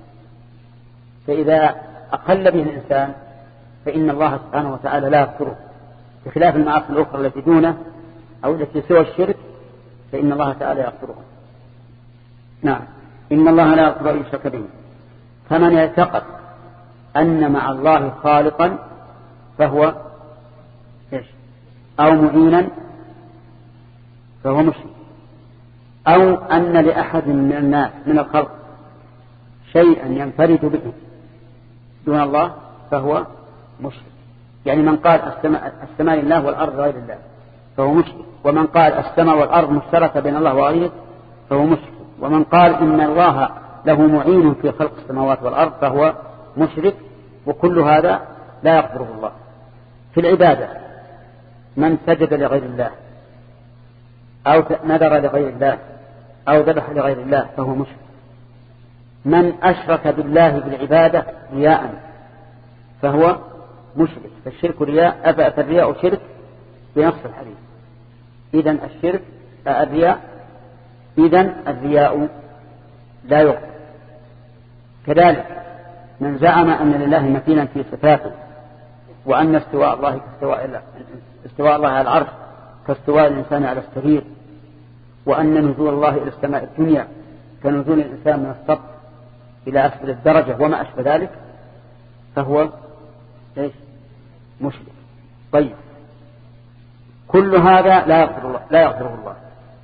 فإذا أقل به الإنسان فإن الله سبحانه وتعالى لا يغفره، بخلاف المعاصي الأخرى التي دونه أو التي سوى الشرك فإن الله تعالى يغفرها. نعم، إن الله لا يغفر أن يشرك به. فمن يعتقد أن مع الله خالقا فهو إيش؟ أو معينا فهو مشرك، أو أن لأحد من الناس من الخلق شيئا ينفرد به دون الله فهو مشرك. يعني من قال السماء لله والأرض غير الله فهو مشرك، ومن قال السماء والأرض مشتركة بين الله وغيره فهو مشرك، ومن قال إن الله له معين في خلق السماوات والأرض فهو مشرك. وكل هذا لا يغفره الله. في العبادة من سجد لغير الله أو نذر لغير الله أو ذبح لغير الله فهو مشرك. من أشرك بالله بالعبادة رياء فهو مشرك. فالشرك رياء، فالرياء شرك بنص الحديث. إذن الشرك الرياء، إذن الرياء لا يغفر. كذلك من زعم أن لله مثيلا في صفاته، وأن استواء الله على العرش كاستواء الإنسان على السرير، وأن نزول الله إلى السماء الدنيا كنزول الإنسان من السطح إلى أسفل الدرجة وما أشبه ذلك، فهو مشرك. طيب، كل هذا لا يغفره الله.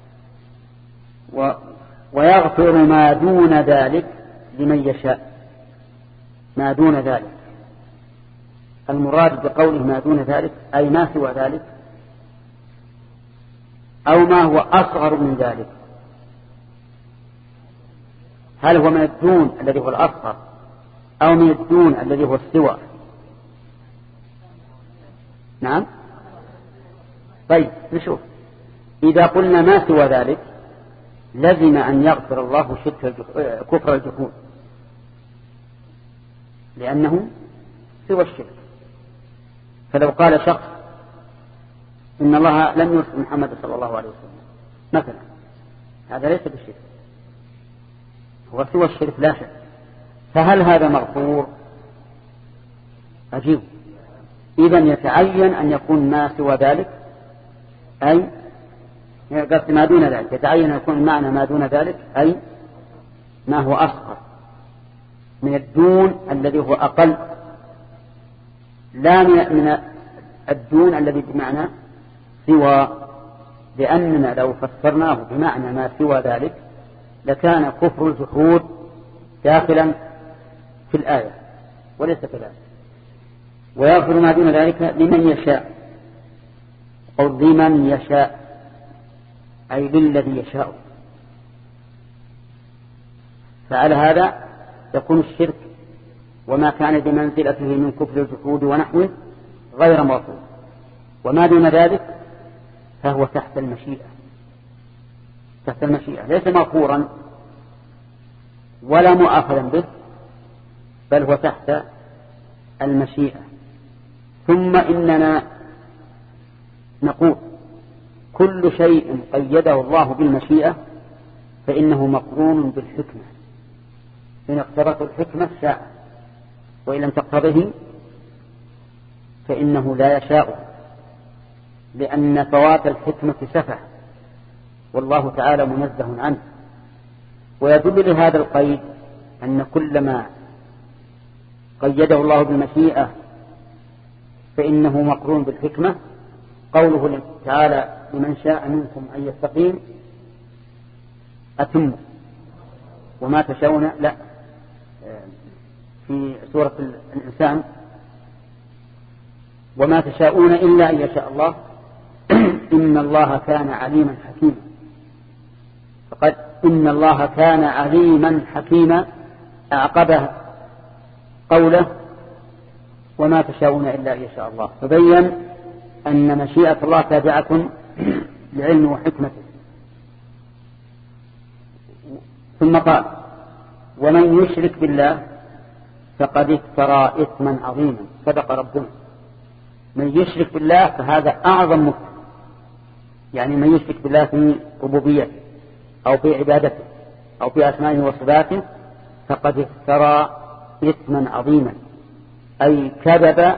ويغفر ما دون ذلك لمن يشاء. ما دون ذلك، المراد بقوله ما دون ذلك أي ما سوى ذلك، أو ما هو أصغر من ذلك. هل هو من الدون الذي هو الأصغر أو من الدون الذي هو السوى؟ نعم. طيب نشوف. إذا قلنا ما سوى ذلك لزم أن يغفر الله كفر الجحود، لأنه سوى الشرك. فلو قال شخص إن الله لم يرسل محمد صلى الله عليه وسلم مثلا، هذا ليس بالشرك، هو سوى الشرك لا شك. فهل هذا مغفور؟ عجيب. إذن يتعين أن يكون ما سوى ذلك، أي قصد ما دون ذلك، يتعين أن يكون معنى ما دون ذلك أي ما هو أصغر من الدون الذي هو أقل، لا من الدون الذي بمعنى سوى. لأننا لو فسرناه بمعنى ما سوى ذلك لكان كفر الجحود داخلا في الآية، وليس كذلك. ويغفر ما دون ذلك لمن يشاء، أو لمن يشاء أي للذي يشاء. فعلى هذا يكون الشرك وما كان بمنزلته من كفر الجحود ونحوه غير مغفور. وما دون ذلك فهو تحت المشيئة، تحت المشيئة، ليس مغفورا ولا مؤاخذا به، بل هو تحت المشيئة. ثم إننا نقول كل شيء قيده الله بالمشيئة فإنه مقرون بالحكمة، إن اقتضته الحكمة شاء، وإن لم تقتضه فإنه لا يشاء، لأن فوات الحكمة سفه والله تعالى منزه عنه. ويدل لهذا القيد أن كل ما قيده الله بالمشيئة فإنه مقرون بالحكمة. قوله تعالى لمن شاء منكم أن يستقيم أتم وما تشاءون، لا، في سورة الإنسان وما تشاءون إلا أن يشاء الله إن الله كان عليما حكيما. فقد إن الله كان عليما حكيما أعقبه قوله وما تشاءون إلا أن يشاء الله، فبين أن مشيئة الله تابعة لعلم وحكمته. ثم قال ومن يشرك بالله فقد افترى إثما عظيما. صدق ربنا، من يشرك بالله فهذا أعظم مكر، يعني من يشرك بالله في ربوبيته أو في عبادته أو في أسمائه وصفاته فقد افترى إثما عظيما، أي كذب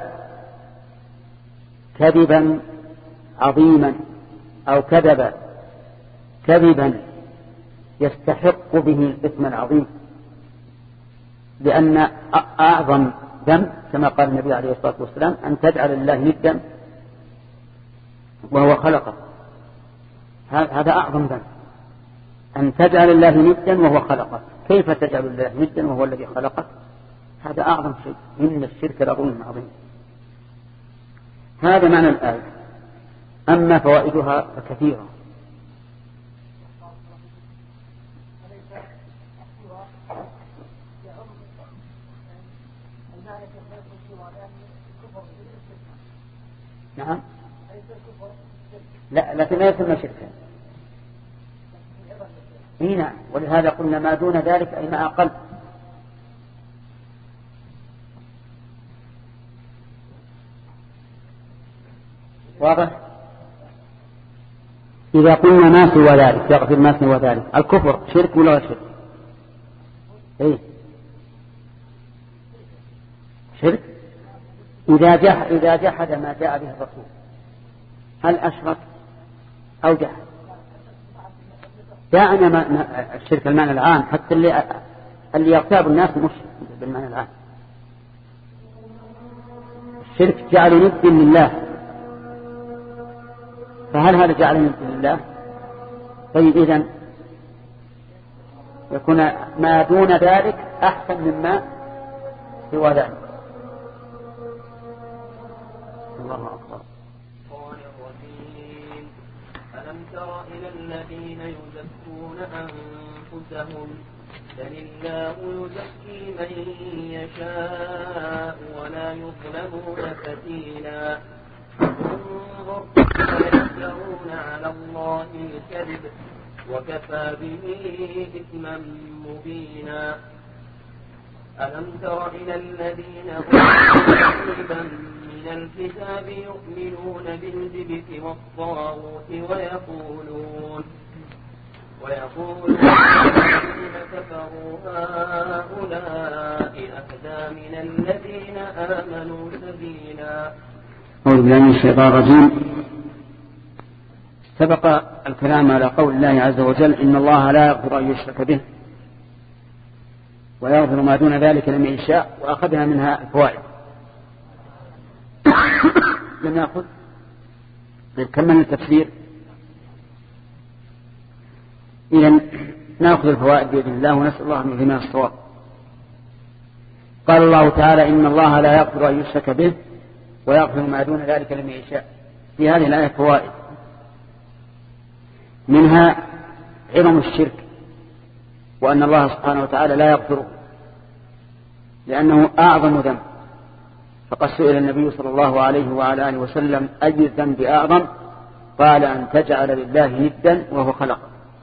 كذبا عظيما أو كذب كذبا يستحق به الإثم العظيم، لأن أعظم ذنب كما قال النبي عليه الصلاة والسلام أن تجعل الله ندا وهو خلقه. هذا أعظم ذنب، أن تجعل الله ندا وهو خلقه. كيف تجعل الله ندا وهو الذي خلقه؟ هذا أعظم شيء، إن الشرك لظلم عظيم. هذا معنى الآية. أما فوائدها فكثيرة. نعم، لا، لكن لا يسمى شركا. نعم، ولهذا قلنا ما دون ذلك أي ما أقل. واضح؟ إذا قلنا ما سوى ذلك يغفر ما سوى ذلك، الكفر شرك ولا شرك؟ إيه؟ شرك. إذا جحد ما جاء به الرسول هل أشرك أو جحد؟ جاءنا الشرك المعنى العام، حتى اللي يغتاب الناس مشرك بالمعنى العام. الشرك جعل ند لله، فهل هذا جعل ند لله؟ طيب إذن يكون ما دون ذلك أحسن مما سوى ذلك. الله أكبر. ألم تر إلى الذين يزكون أنفسهم بل الله يزكي من يشاء ولا يظلمون فتيلا انظر كيف يفترون على الله الكذب وكفى به إثما مبينا. ألم تر إلى الذين أوتوا نصيبا من الكتاب يؤمنون بالجبت والطاغوت ويقولون الذين كفروا هؤلاء أهدى من الذين آمنوا سبيلا. أعوذ بالله من الشيطان الرجيم. سبق الكلام على قول الله عز وجل إن الله لا يغفر أن يشرك به ويغفر ما دون ذلك لمن يشاء، وأخذنا منها الفوائد. لنأخذ نكمل التفسير. إذن نأخذ الفوائد بإذن الله ونسأل الله أن يلهمنا الصواب. قال الله تعالى إن الله لا يغفر أن يشرك به ويغفر ما دون ذلك لمن يشاء. في هذه الآية فوائد، منها عظم الشرك وأن الله سبحانه وتعالى لا يغفره لأنه أعظم ذنب. فقد سئل النبي صلى الله عليه وعلى آله وسلم أي الذنب أعظم؟ قال أن تجعل لله ندا وهو خلق.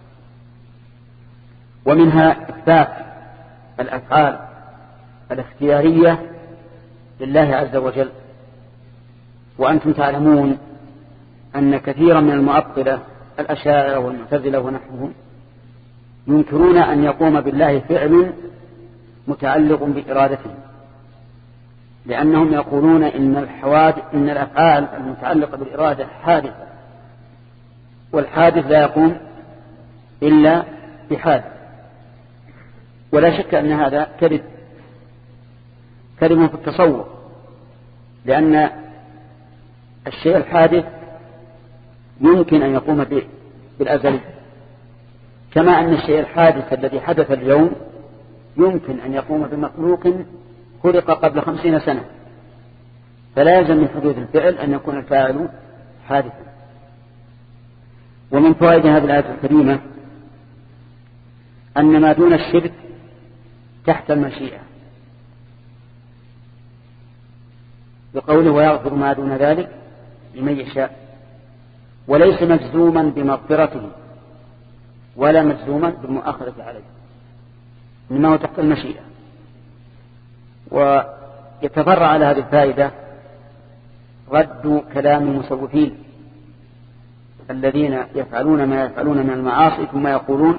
ومنها إثبات الأفعال الاختيارية لله عز وجل. وأنتم تعلمون أن كثيرا من المعطلة الأشاعرة والمعتزلة ونحوهم ينكرون أن يقوم بالله فعل متعلق بإرادته، لأنهم يقولون إن الأفعال المتعلقة بالإرادة حادثة، والحادث لا يقوم إلا بحادث. ولا شك أن هذا كذب في التصور، لأن الشيء الحادث يمكن أن يقوم بالأزل، كما أن الشيء الحادث الذي حدث اليوم يمكن أن يقوم بمخلوق خلق قبل 50 سنة. فلا يلزم من حدوث الفعل أن يكون الفاعل حادثا. ومن فوائد هذه الآية الكريمة أن ما دون الشرك تحت المشيئة، بقوله ويغفر ما دون ذلك لمن يشاء، وليس مجزوما بمغفرته ولا مجزوما بالمؤاخذة عليه، إنما هو تحت المشيئة. ويتفرع على هذه الفائدة رد كلام المسوفين الذين يفعلون ما يفعلون من المعاصي ثم يقولون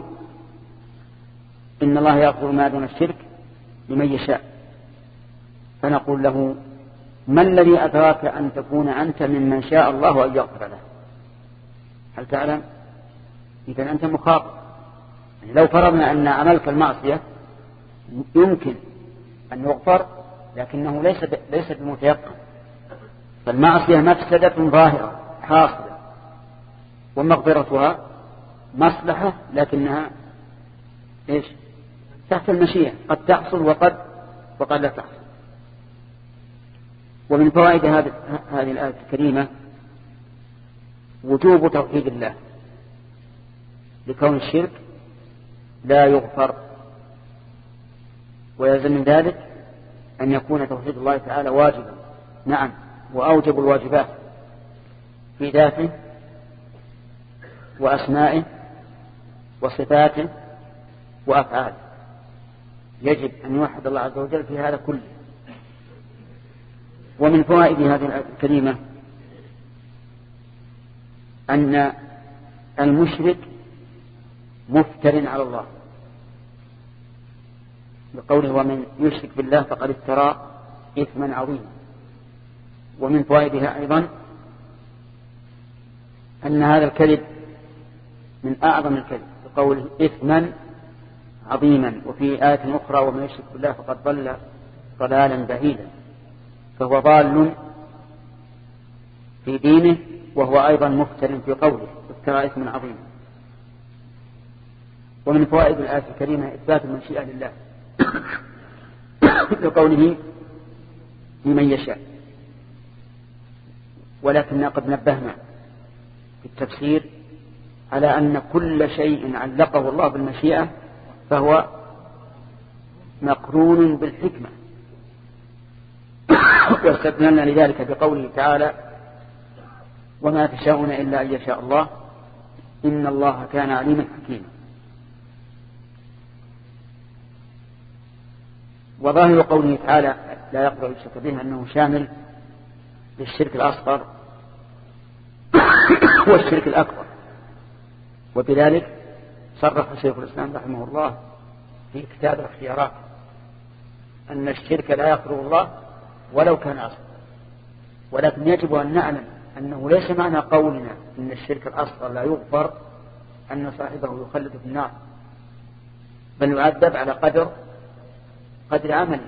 إن الله يغفر ما دون الشرك لمن يشاء. فنقول له ما الذي أدراك أن تكون أنت ممن شاء الله أن يغفر له؟ هل تعلم؟ إذن أنت مخاطب. يعني لو فرضنا أن عملك المعصية يمكن أن يغفر لكنه ليس بمتيقن، فالمعصية مفسدة ظاهرة حاصلة، ومغفرتها مصلحة لكنها إيش؟ تحت المشيئة، قد تحصل وقد لا تحصل. ومن فوائد هذه الآية الكريمة وجوب توحيد الله، لكون الشرك لا يغفر، ويلزم من ذلك أن يكون توحيد الله تعالى واجبا. نعم، وأوجب الواجبات في ذاته وأسمائه وصفاته وأفعاله، يجب أن يوحد الله عز وجل في هذا كله. ومن فوائد هذه الآية الكريمة أن المشرك مفتر على الله، بقوله ومن يشرك بالله فقد افترى إثما عظيما. ومن فوائدها أيضا أن هذا الكذب من أعظم الكذب، بقوله إثما عظيما. وفي آية أخرى ومن يشرك بالله فقد ضل ضلالا بعيدا، فهو ضال في دينه وهو أيضا مفتر في قوله افترى إثما عظيما. ومن فوائد الآية الكريمة إثبات المشيئة لله بقوله لمن يشاء. ولكننا قد نبهنا في التفسير على أن كل شيء علقه الله بالمشيئة فهو مقرون بالحكمة، واستدللنا لذلك بقوله تعالى وما تشاءون إلا أن يشاء الله إن الله كان عليما حكيما. وظاهر قوله تعالى لا يقبل الشرك به أنه شامل للشرك الأصغر والشرك الأكبر. وبذلك صرح شيخ الإسلام رحمه الله في كتاب الاختيارات أن الشرك لا يغفر الله ولو كان أصغر. ولكن يجب أن نعلم أنه ليس معنى قولنا أن الشرك الأصغر لا يغفر أن صاحبه يخلد في النار، بل يعذب على قدر عمله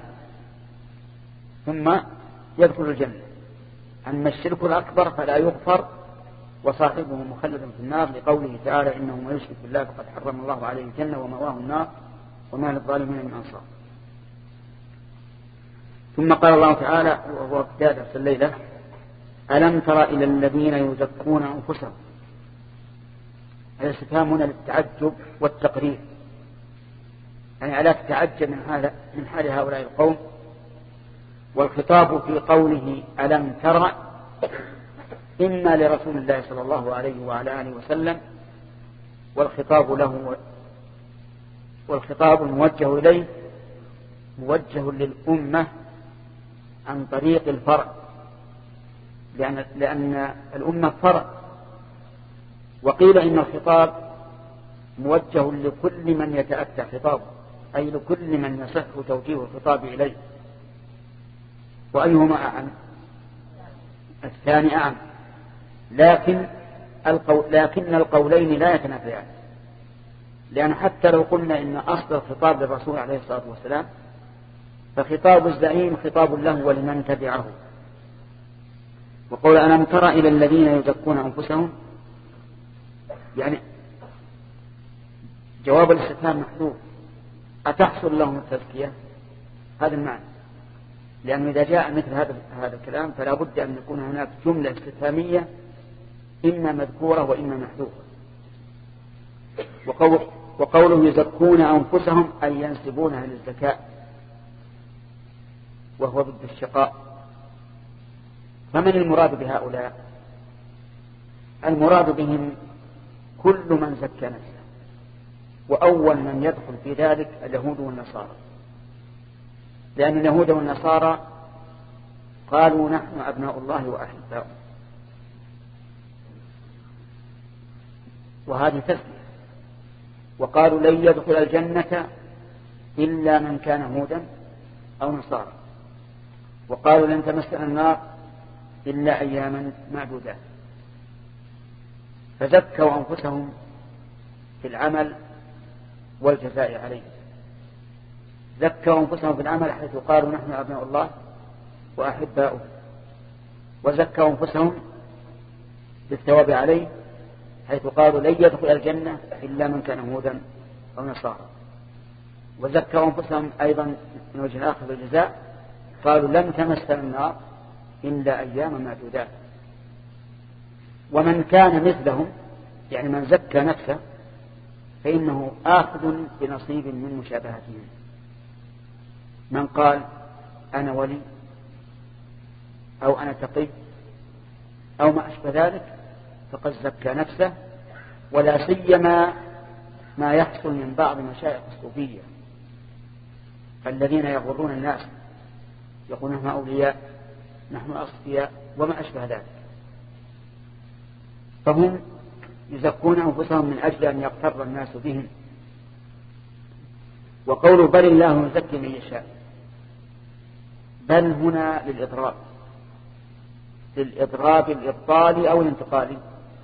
ثم يدخل الجنة. أما الشرك الأكبر فلا يغفر وصاحبه مخلد في النار، لقوله تعالى إنه من يشرك بالله فقد حرم الله عليه الجنة ومأواه النار وما للظالمين من أنصار. ثم قال الله تعالى وهو في درس الليلة ألم تر إلى الذين يزكون أنفسهم. هذا استفهام هنا للتعجب والتقرير، يعني ألا تتعجب من حال هؤلاء القوم. والخطاب في قوله ألم تر إما لرسول الله صلى الله عليه وعلى آله وسلم والخطاب له، والخطاب الموجه إليه موجه للأمة عن طريق الفرع، لأن الأمة فرع. وقيل إن الخطاب موجه لكل من يتأتى خطابه، أي لكل من يصح توجيه الخطاب إليه. وأيهما أعم؟ الثاني أعم، لكن القولين لا يتنافيان، لأن حتى لو قلنا إن أصل الخطاب للرسول عليه الصلاة والسلام فخطاب الزعيم خطاب له ولمن تبعه. وقول ألم تر إلى الذين يزكون أنفسهم، يعني جواب الاستفهام محذوف، أتحصل لهم التزكية؟ هذا المعنى، لأنه إذا جاء مثل هذا الكلام فلا بد أن يكون هناك جملة استفهامية إما مذكورة وإما محذوفة. وقوله يزكون أنفسهم أي ينسبونها للزكاة، وهو ضد الشقاء. فمن المراد بهؤلاء؟ المراد بهم كل من زكى نفسه، وأول من يدخل في ذلك اليهود والنصارى، لأن اليهود والنصارى قالوا نحن أبناء الله وأحباؤه، وهذه تسمية. وقالوا لن يدخل الجنة إلا من كان هودا أو نصارى، وقالوا لن تمسنا النار إلا أياما معدودات. فزكوا أنفسهم في العمل والجزاء عليه. زكوا أنفسهم في العمل حيث قالوا نحن أبناء الله وأحباؤه، وزكوا أنفسهم بالثواب عليه حيث قالوا لن يدخل الجنة إلا من كان هودا أو نصارى. وزكوا أنفسهم أيضا من وجه آخر بالجزاء، قالوا لن تمسنا النار إلا أياما معدودات. ومن كان مثلهم، يعني من زكى نفسه، فإنه آخذ بنصيب من مشابهتهم. من قال أنا ولي أو أنا تقي أو ما أشبه ذلك فقد زكى نفسه، ولا سيما ما يحصل من بعض مشايخ الصوفية الذين يغرون الناس، يقولون نحن أولياء نحن أصفياء وما أشبه ذلك، فهم يزكون أنفسهم من أجل أن يغتر الناس بهم. وقولوا بل الله يزكي من يشاء، بل هنا للإضراب الإبطالي أو الانتقالي؟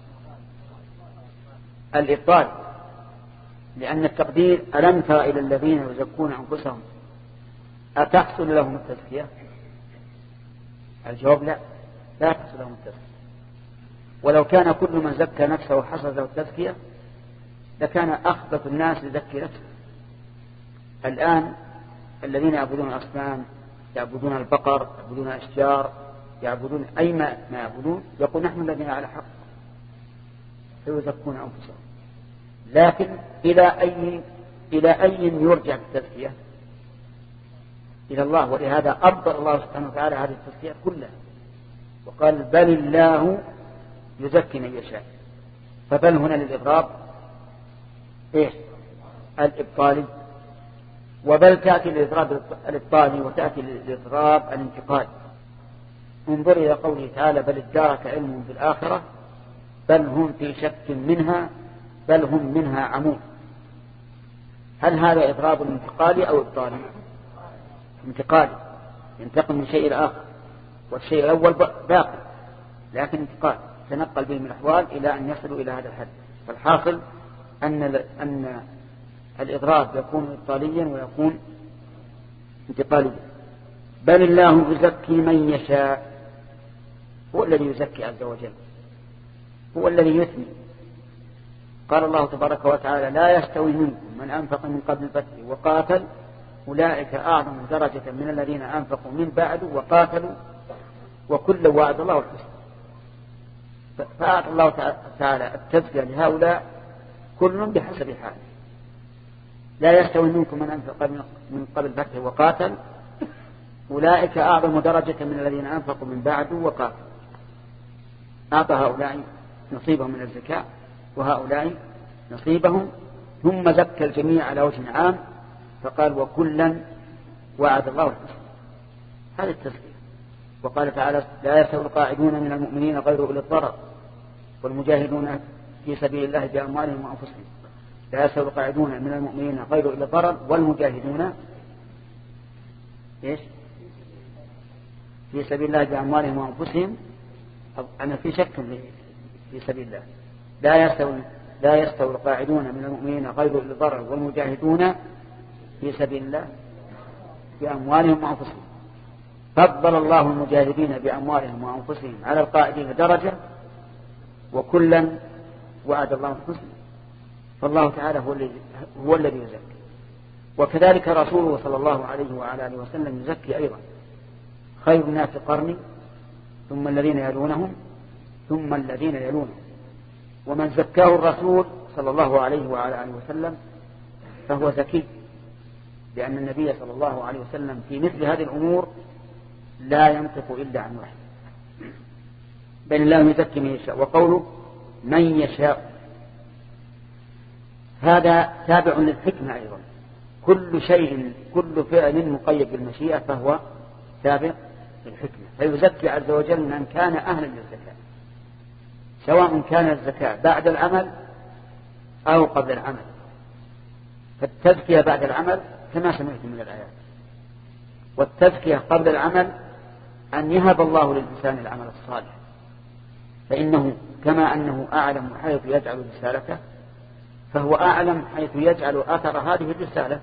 الإبطالي، لأن التقدير ألم تر إلى الذين يزكون أنفسهم أتحصل لهم التزكية؟ الجواب لا تحصل لهم التزكية. ولو كان كل من زكى نفسه وحصل له التزكية لكان أخبث الناس لزكي نفسه. الآن الذين يعبدون الأصنام، يعبدون البقر، يعبدون الأشجار، يعبدون أي ما يعبدون، يقول نحن الذين على حق، فيزكون أنفسهم. لكن إلى أي يرجع التزكية؟ إلى الله. ولهذا أبطل الله سبحانه وتعالى هذه التزكية كلها وقال بل الله يزكي من يشاء. فبل هنا للإضراب الإبطالي، وبل تأتي للإضراب الإبطالي وتأتي للإضراب الانتقالي. انظر إلى قوله تعالى بل ادارك علمهم في الآخرة بل هم في شك منها بل هم منها عمون. هل هذا إضراب انتقالي أو إبطالي؟ انتقالي، ينتقل من شيء إلى آخر، والشيء الأول باقي لكن انتقال، تنقل بهم الأحوال إلى أن يصلوا إلى هذا الحد. فالحاصل أن الإضراب يكون إبطاليا ويكون انتقاليا. بل الله يزكي من يشاء، هو الذي يزكي عز وجل، هو الذي يثني. قال الله تبارك وتعالى لا يستوي منكم من أنفق من قبل الفتح وقاتل أولئك أعظم درجة من الذين أنفقوا من بعد وقاتلوا وكل وعد الله الحسنى. فأعطى الله تعالى التزكية لهؤلاء كل بحسب حاله. لا يستوي منكم من أنفق من قبل الفتح وقاتل أولئك أعظم درجة من الذين أنفقوا من بعد وقاتلوا. أعطى هؤلاء نصيبهم من الزكاة وهؤلاء نصيبهم، ثم زكى الجميع على وجه عام، فقال وكلا وعد الله الحسنى. هذه التزكية. وقال تعالى لا يستوي القاعدون من المؤمنين غير أولي الضرر والمجاهدون في سبيل الله بأموالهم وأنفسهم. لا يستوي القاعدون من المؤمنين غير أولي الضرر والمجاهدون إيش في سبيل الله بأموالهم وأنفسهم. أنا في شك في سبيل الله. لا يستوي القاعدون من المؤمنين غير أولي الضرر والمجاهدون في سبيل الله بأموالهم وأنفسهم. فضل الله المجاهدين بأموالهم وأنفسهم على القاعدين درجة، وكلا وعد الله الحسنى. فالله تعالى هو الذي يزكي. وكذلك رسوله صلى الله عليه وعلى آله وسلم يزكي أيضا. خير الناس قرني ثم الذين يلونهم ثم الذين يلونهم. ومن زكاه الرسول صلى الله عليه وعلى آله وسلم فهو زكي، لأن النبي صلى الله عليه وسلم في مثل هذه الأمور لا ينطق إلا عن وحي، بل الله يزكي من يشاء. وقوله من يشاء هذا تابع للحكمة أيضا. كل شيء كل فعل مقيد بالمشيئة فهو تابع للحكمة. فيزكي عز وجل من كان أهلا للزكاة، سواء كان الزكاة بعد العمل أو قبل العمل. فالتزكية بعد العمل كما سمعت من الآيات، والتزكية قبل العمل أن يهب الله للإنسان العمل الصالح، فإنه كما أنه أعلم حيث يجعل رسالته فهو أعلم حيث يجعل أثر هذه الرسالة،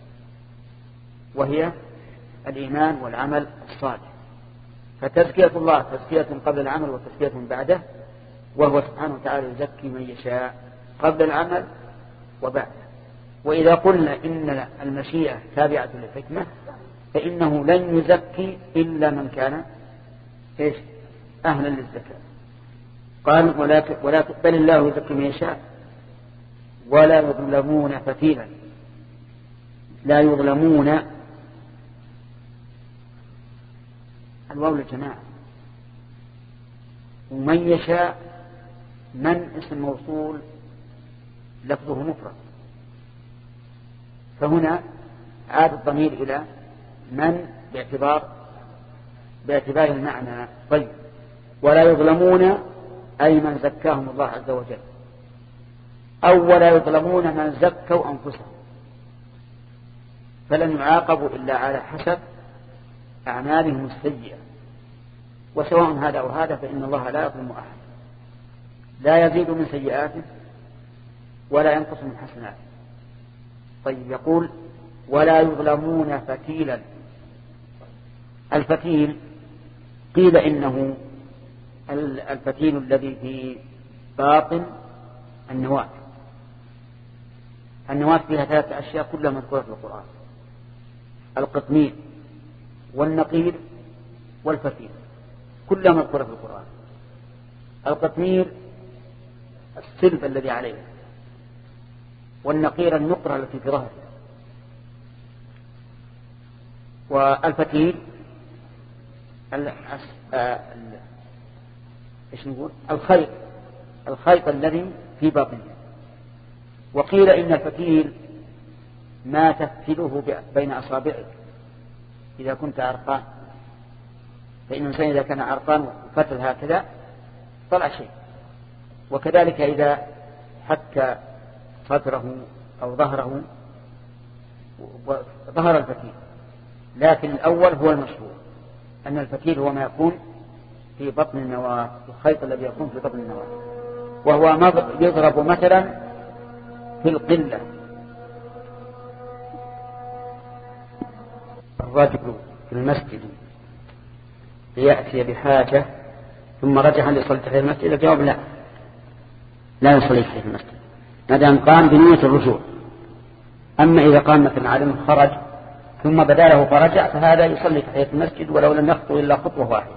وهي الإيمان والعمل الصالح. فتزكية الله تزكية قبل العمل وتزكية بعده، وهو سبحانه وتعالى يزكي من يشاء قبل العمل وبعده. وإذا قلنا إن المشيئة تابعة للحكمة فإنه لن يزكي إلا من كان إيش أهلا للزكاة. قال ولكن بل الله يزكي من يشاء ولا يظلمون فتيلا. لا يظلمون الواو للجماعة. ومن يشاء من اسم موصول لفظه مفرد، فهنا عاد الضمير إلى من باعتبار المعنى. طيب ولا يظلمون أي من زكاهم الله عز وجل، أو ولا يظلمون من زكوا أنفسهم، فلن يعاقبوا إلا على حسب أعمالهم السيئة. وسواء هذا أو هذا فإن الله لا يظلم أحد، لا يزيد من سيئاته ولا ينقص من حسناته. طيب يقول ولا يظلمون فتيلا. الفتيل قيل إنه الفتيل الذي في باطن النواة. النواة فيها 3 أشياء كلها مذكورة في القرآن: القطمير والنقير والفتيل، كلها مذكورة في القرآن. القطمير السلب الذي عليه، والنقير النقرة التي في ظهره، والفتيل ايش نقول الخيط الذي في باطنه. وقيل إن الفتيل ما تفتله بين أصابعك إذا كنت عرقان، فإن الإنسان إذا كان عرقان وفتل هكذا طلع شيء. وكذلك إذا حك صدره أو ظهره ظهر الفتيل. لكن الأول هو المشهور، أن الفتيل هو ما يكون في بطن النواة، الخيط الذي يكون في بطن النواة، وهو يضرب مثلا في القلة. الرجل في المسجد ليأتي بحاجة ثم رجع ليصلي في المسجد، الجواب لا يصلي في المسجد ما دام قام بنية الرجوع. أما إذا قام مثلا عالم خرج ثم بدا له فرجع فهذا يصلي تحية المسجد ولو لم يخطو إلا خطوة واحدة.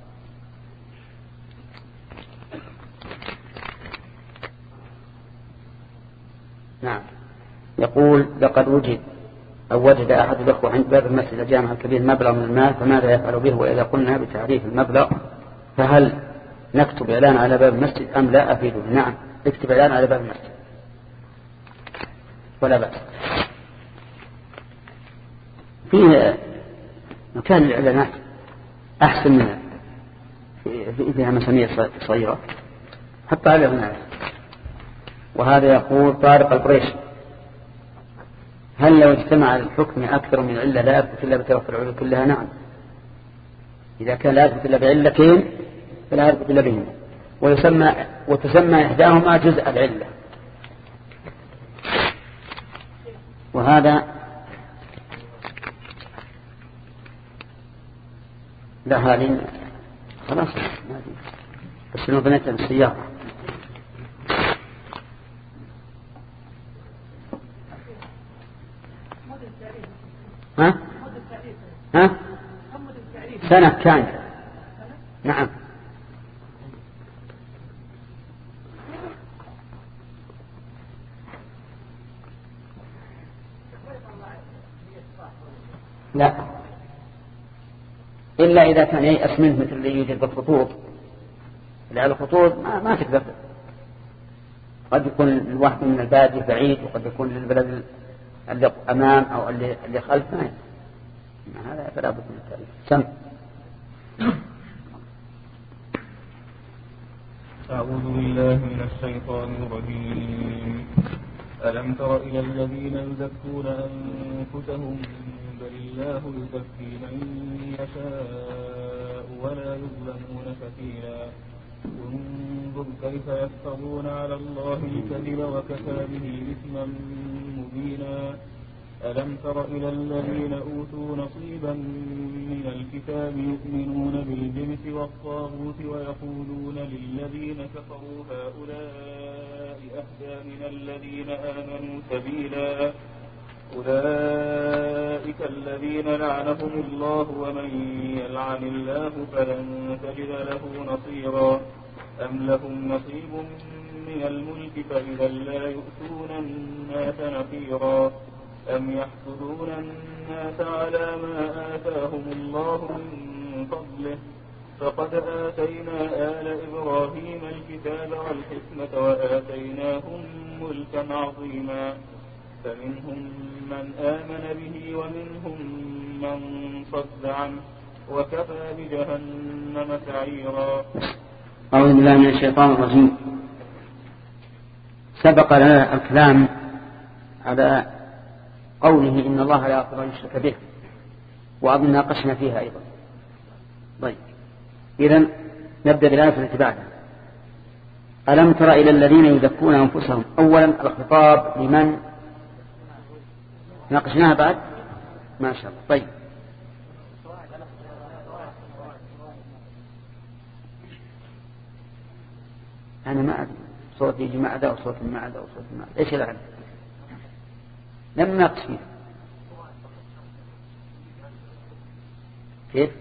نعم. يقول لقد وجد أحد الأخوة عند باب المسجد الجامع الكبير مبلغ من المال، فماذا يفعل به؟ وإذا قلنا بتعريف المبلغ فهل نكتب إعلان على باب المسجد أم لا أفيده؟ نعم، اكتب إعلان على باب المسجد ولا بأس. فيه مكان الإعلانات أحسن من فيها مسامير صغيرة حتى على الناس. وهذا يقول طارق القريشي: هل لو اجتمع الحكم أكثر من علة لا يثبت إلا بتوفر العلة كلها؟ نعم، إذا كان لا يثبت إلا بعلتين فلا يثبت إلا بهما، وتسمى إحداهما جزء العلة. وهذا لا، هذه خلاص بس لو بنيتها بالسيارة. ها سنة كاملة. نعم. لا، إلا إذا كان ييأس منه مثل اللي يوجد بالخطوط. لأن الخطوط ما تقدر، قد يكون الواحد من البادية بعيد، وقد يكون للبلد اللي أمام أو اللي خلف، هذا فلا بد من التأليف. سم. أعوذ بالله من الشيطان الرجيم. ألم تر إلى الذين يزكون أنفسهم بل الله يزكي من يشاء ولا يظلمون فتيلا. انظر كيف يفترون على الله الكذب وكفى به إثما مبينا. ألم تر إلى الذين أوتوا نصيبا من الكتاب يؤمنون بالجبت والطاغوت ويقولون للذين كفروا هؤلاء أهدى من الذين آمنوا سبيلا. أولئك الذين لعنهم الله ومن يلعن الله فلن تجد له نصيرا. أم لهم نصيب من الملك فإذا لا يؤتون الناس نقيرا. أم يحسدون الناس على ما آتاهم الله من فضله فقد آتينا آل إبراهيم الكتاب والحكمة وآتيناهم ملكا عظيما. فمنهم من آمن به ومنهم من صد عنه وكفى بجهنم سعيرا. أعوذ بالله من الشيطان الرجيم. سبق لنا الكلام على قوله إن الله لا يغفر أن يشرك به، وأظن ناقشنا فيها أيضا. طيب، إذن نبدأ بالآية التي بعدها. ألم تر إلى الذين يزكون أنفسهم. أولا الخطاب لمن؟ ناقشناها بعد ما شاء الله. طيب، أنا ما أدري صوتي يجي مع ذا وصوت مع ذا وصوت مع ذا، إيش العلم؟ لم ناقش فيه. كيف؟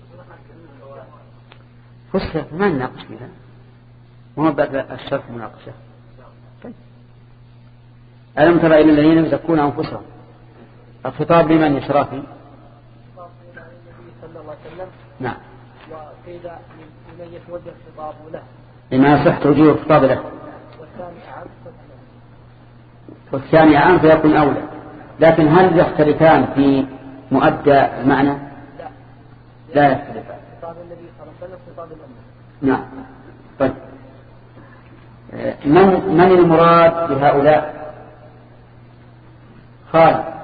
فسر ما نناقش فيها، وما بعد الشرح مناقشة. طيب. ألم تر إلى الذين يزكون أنفسهم. الخطاب لمن يشرافي؟ صلى الله عليه وسلم. نعم. وقيل لمن يتوجه خطابه له، لما يصح توجيه الخطاب له. والثاني عام فيكون أولى. لكن هل يختلفان في مؤدى المعنى؟ لا يختلفان. خطاب النبي صلى الله عليه وسلم خطاب الأمة. نعم. طيب، من المراد بهؤلاء؟ خالد.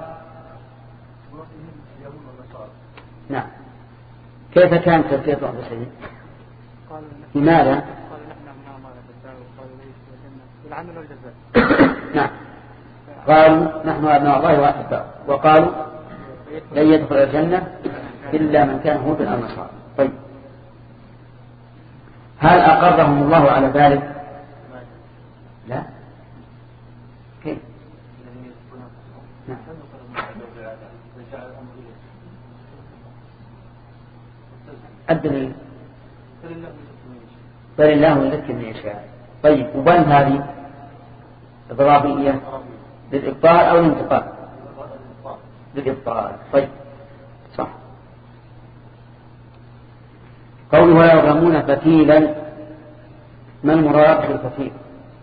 نعم. كيف كان تفسير بعض الشيء؟ لماذا؟ نعم. قالوا نحن أبناء الله وأحباؤه، وقالوا لن يدخل الجنة إلا من كان هودا أو نصارى. طيب، هل أقرهم الله على ذلك؟ لا. كيف؟ نعم. الدليل بل الله يذكر من يشاء. طيب، وبل هذه إضرابية للإبطال أو الانتقال؟ للإبطال. طيب، صح. قوله ولا يظلمون فتيلا ما المراد بالكثير؟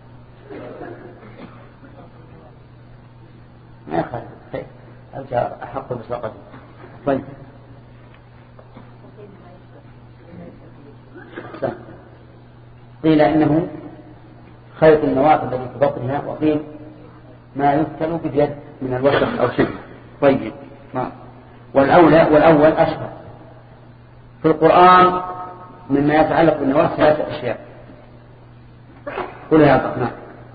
ما يخالف، الجار أحق بساقته. طيب قيل إنه خيط النواة الذي في بطنها، وقيل ما يفتل باليد من الوسط أو شيء. طيب والأول أشهر في القرآن مما يتعلق بالنواة 3 أشياء. قل يا الرحمن.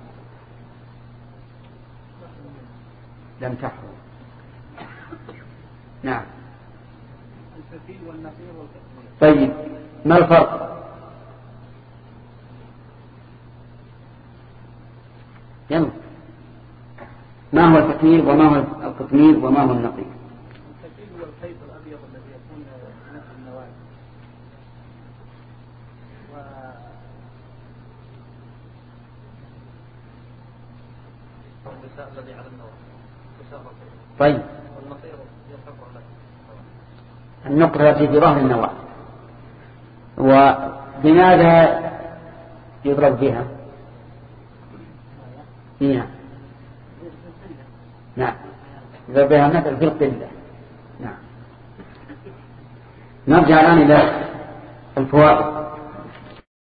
لم تحفظ. نعم. الفتيل والنقير والتكميل. طيب ما الفرق؟ يلا، ما هو الفتيل وما هو القطمير وما هو النقير؟ الفتيل هو الخيط الأبيض الذي يكون من النواة، والبساء الذي على النواة. طيب والنقير يفرق لك النقرة التي في ظهر النواة، وبماذا يضرب بها؟ فيها نعم، يضرب بها مثل في القلة. نعم. نرجع الآن إلى الفوائد.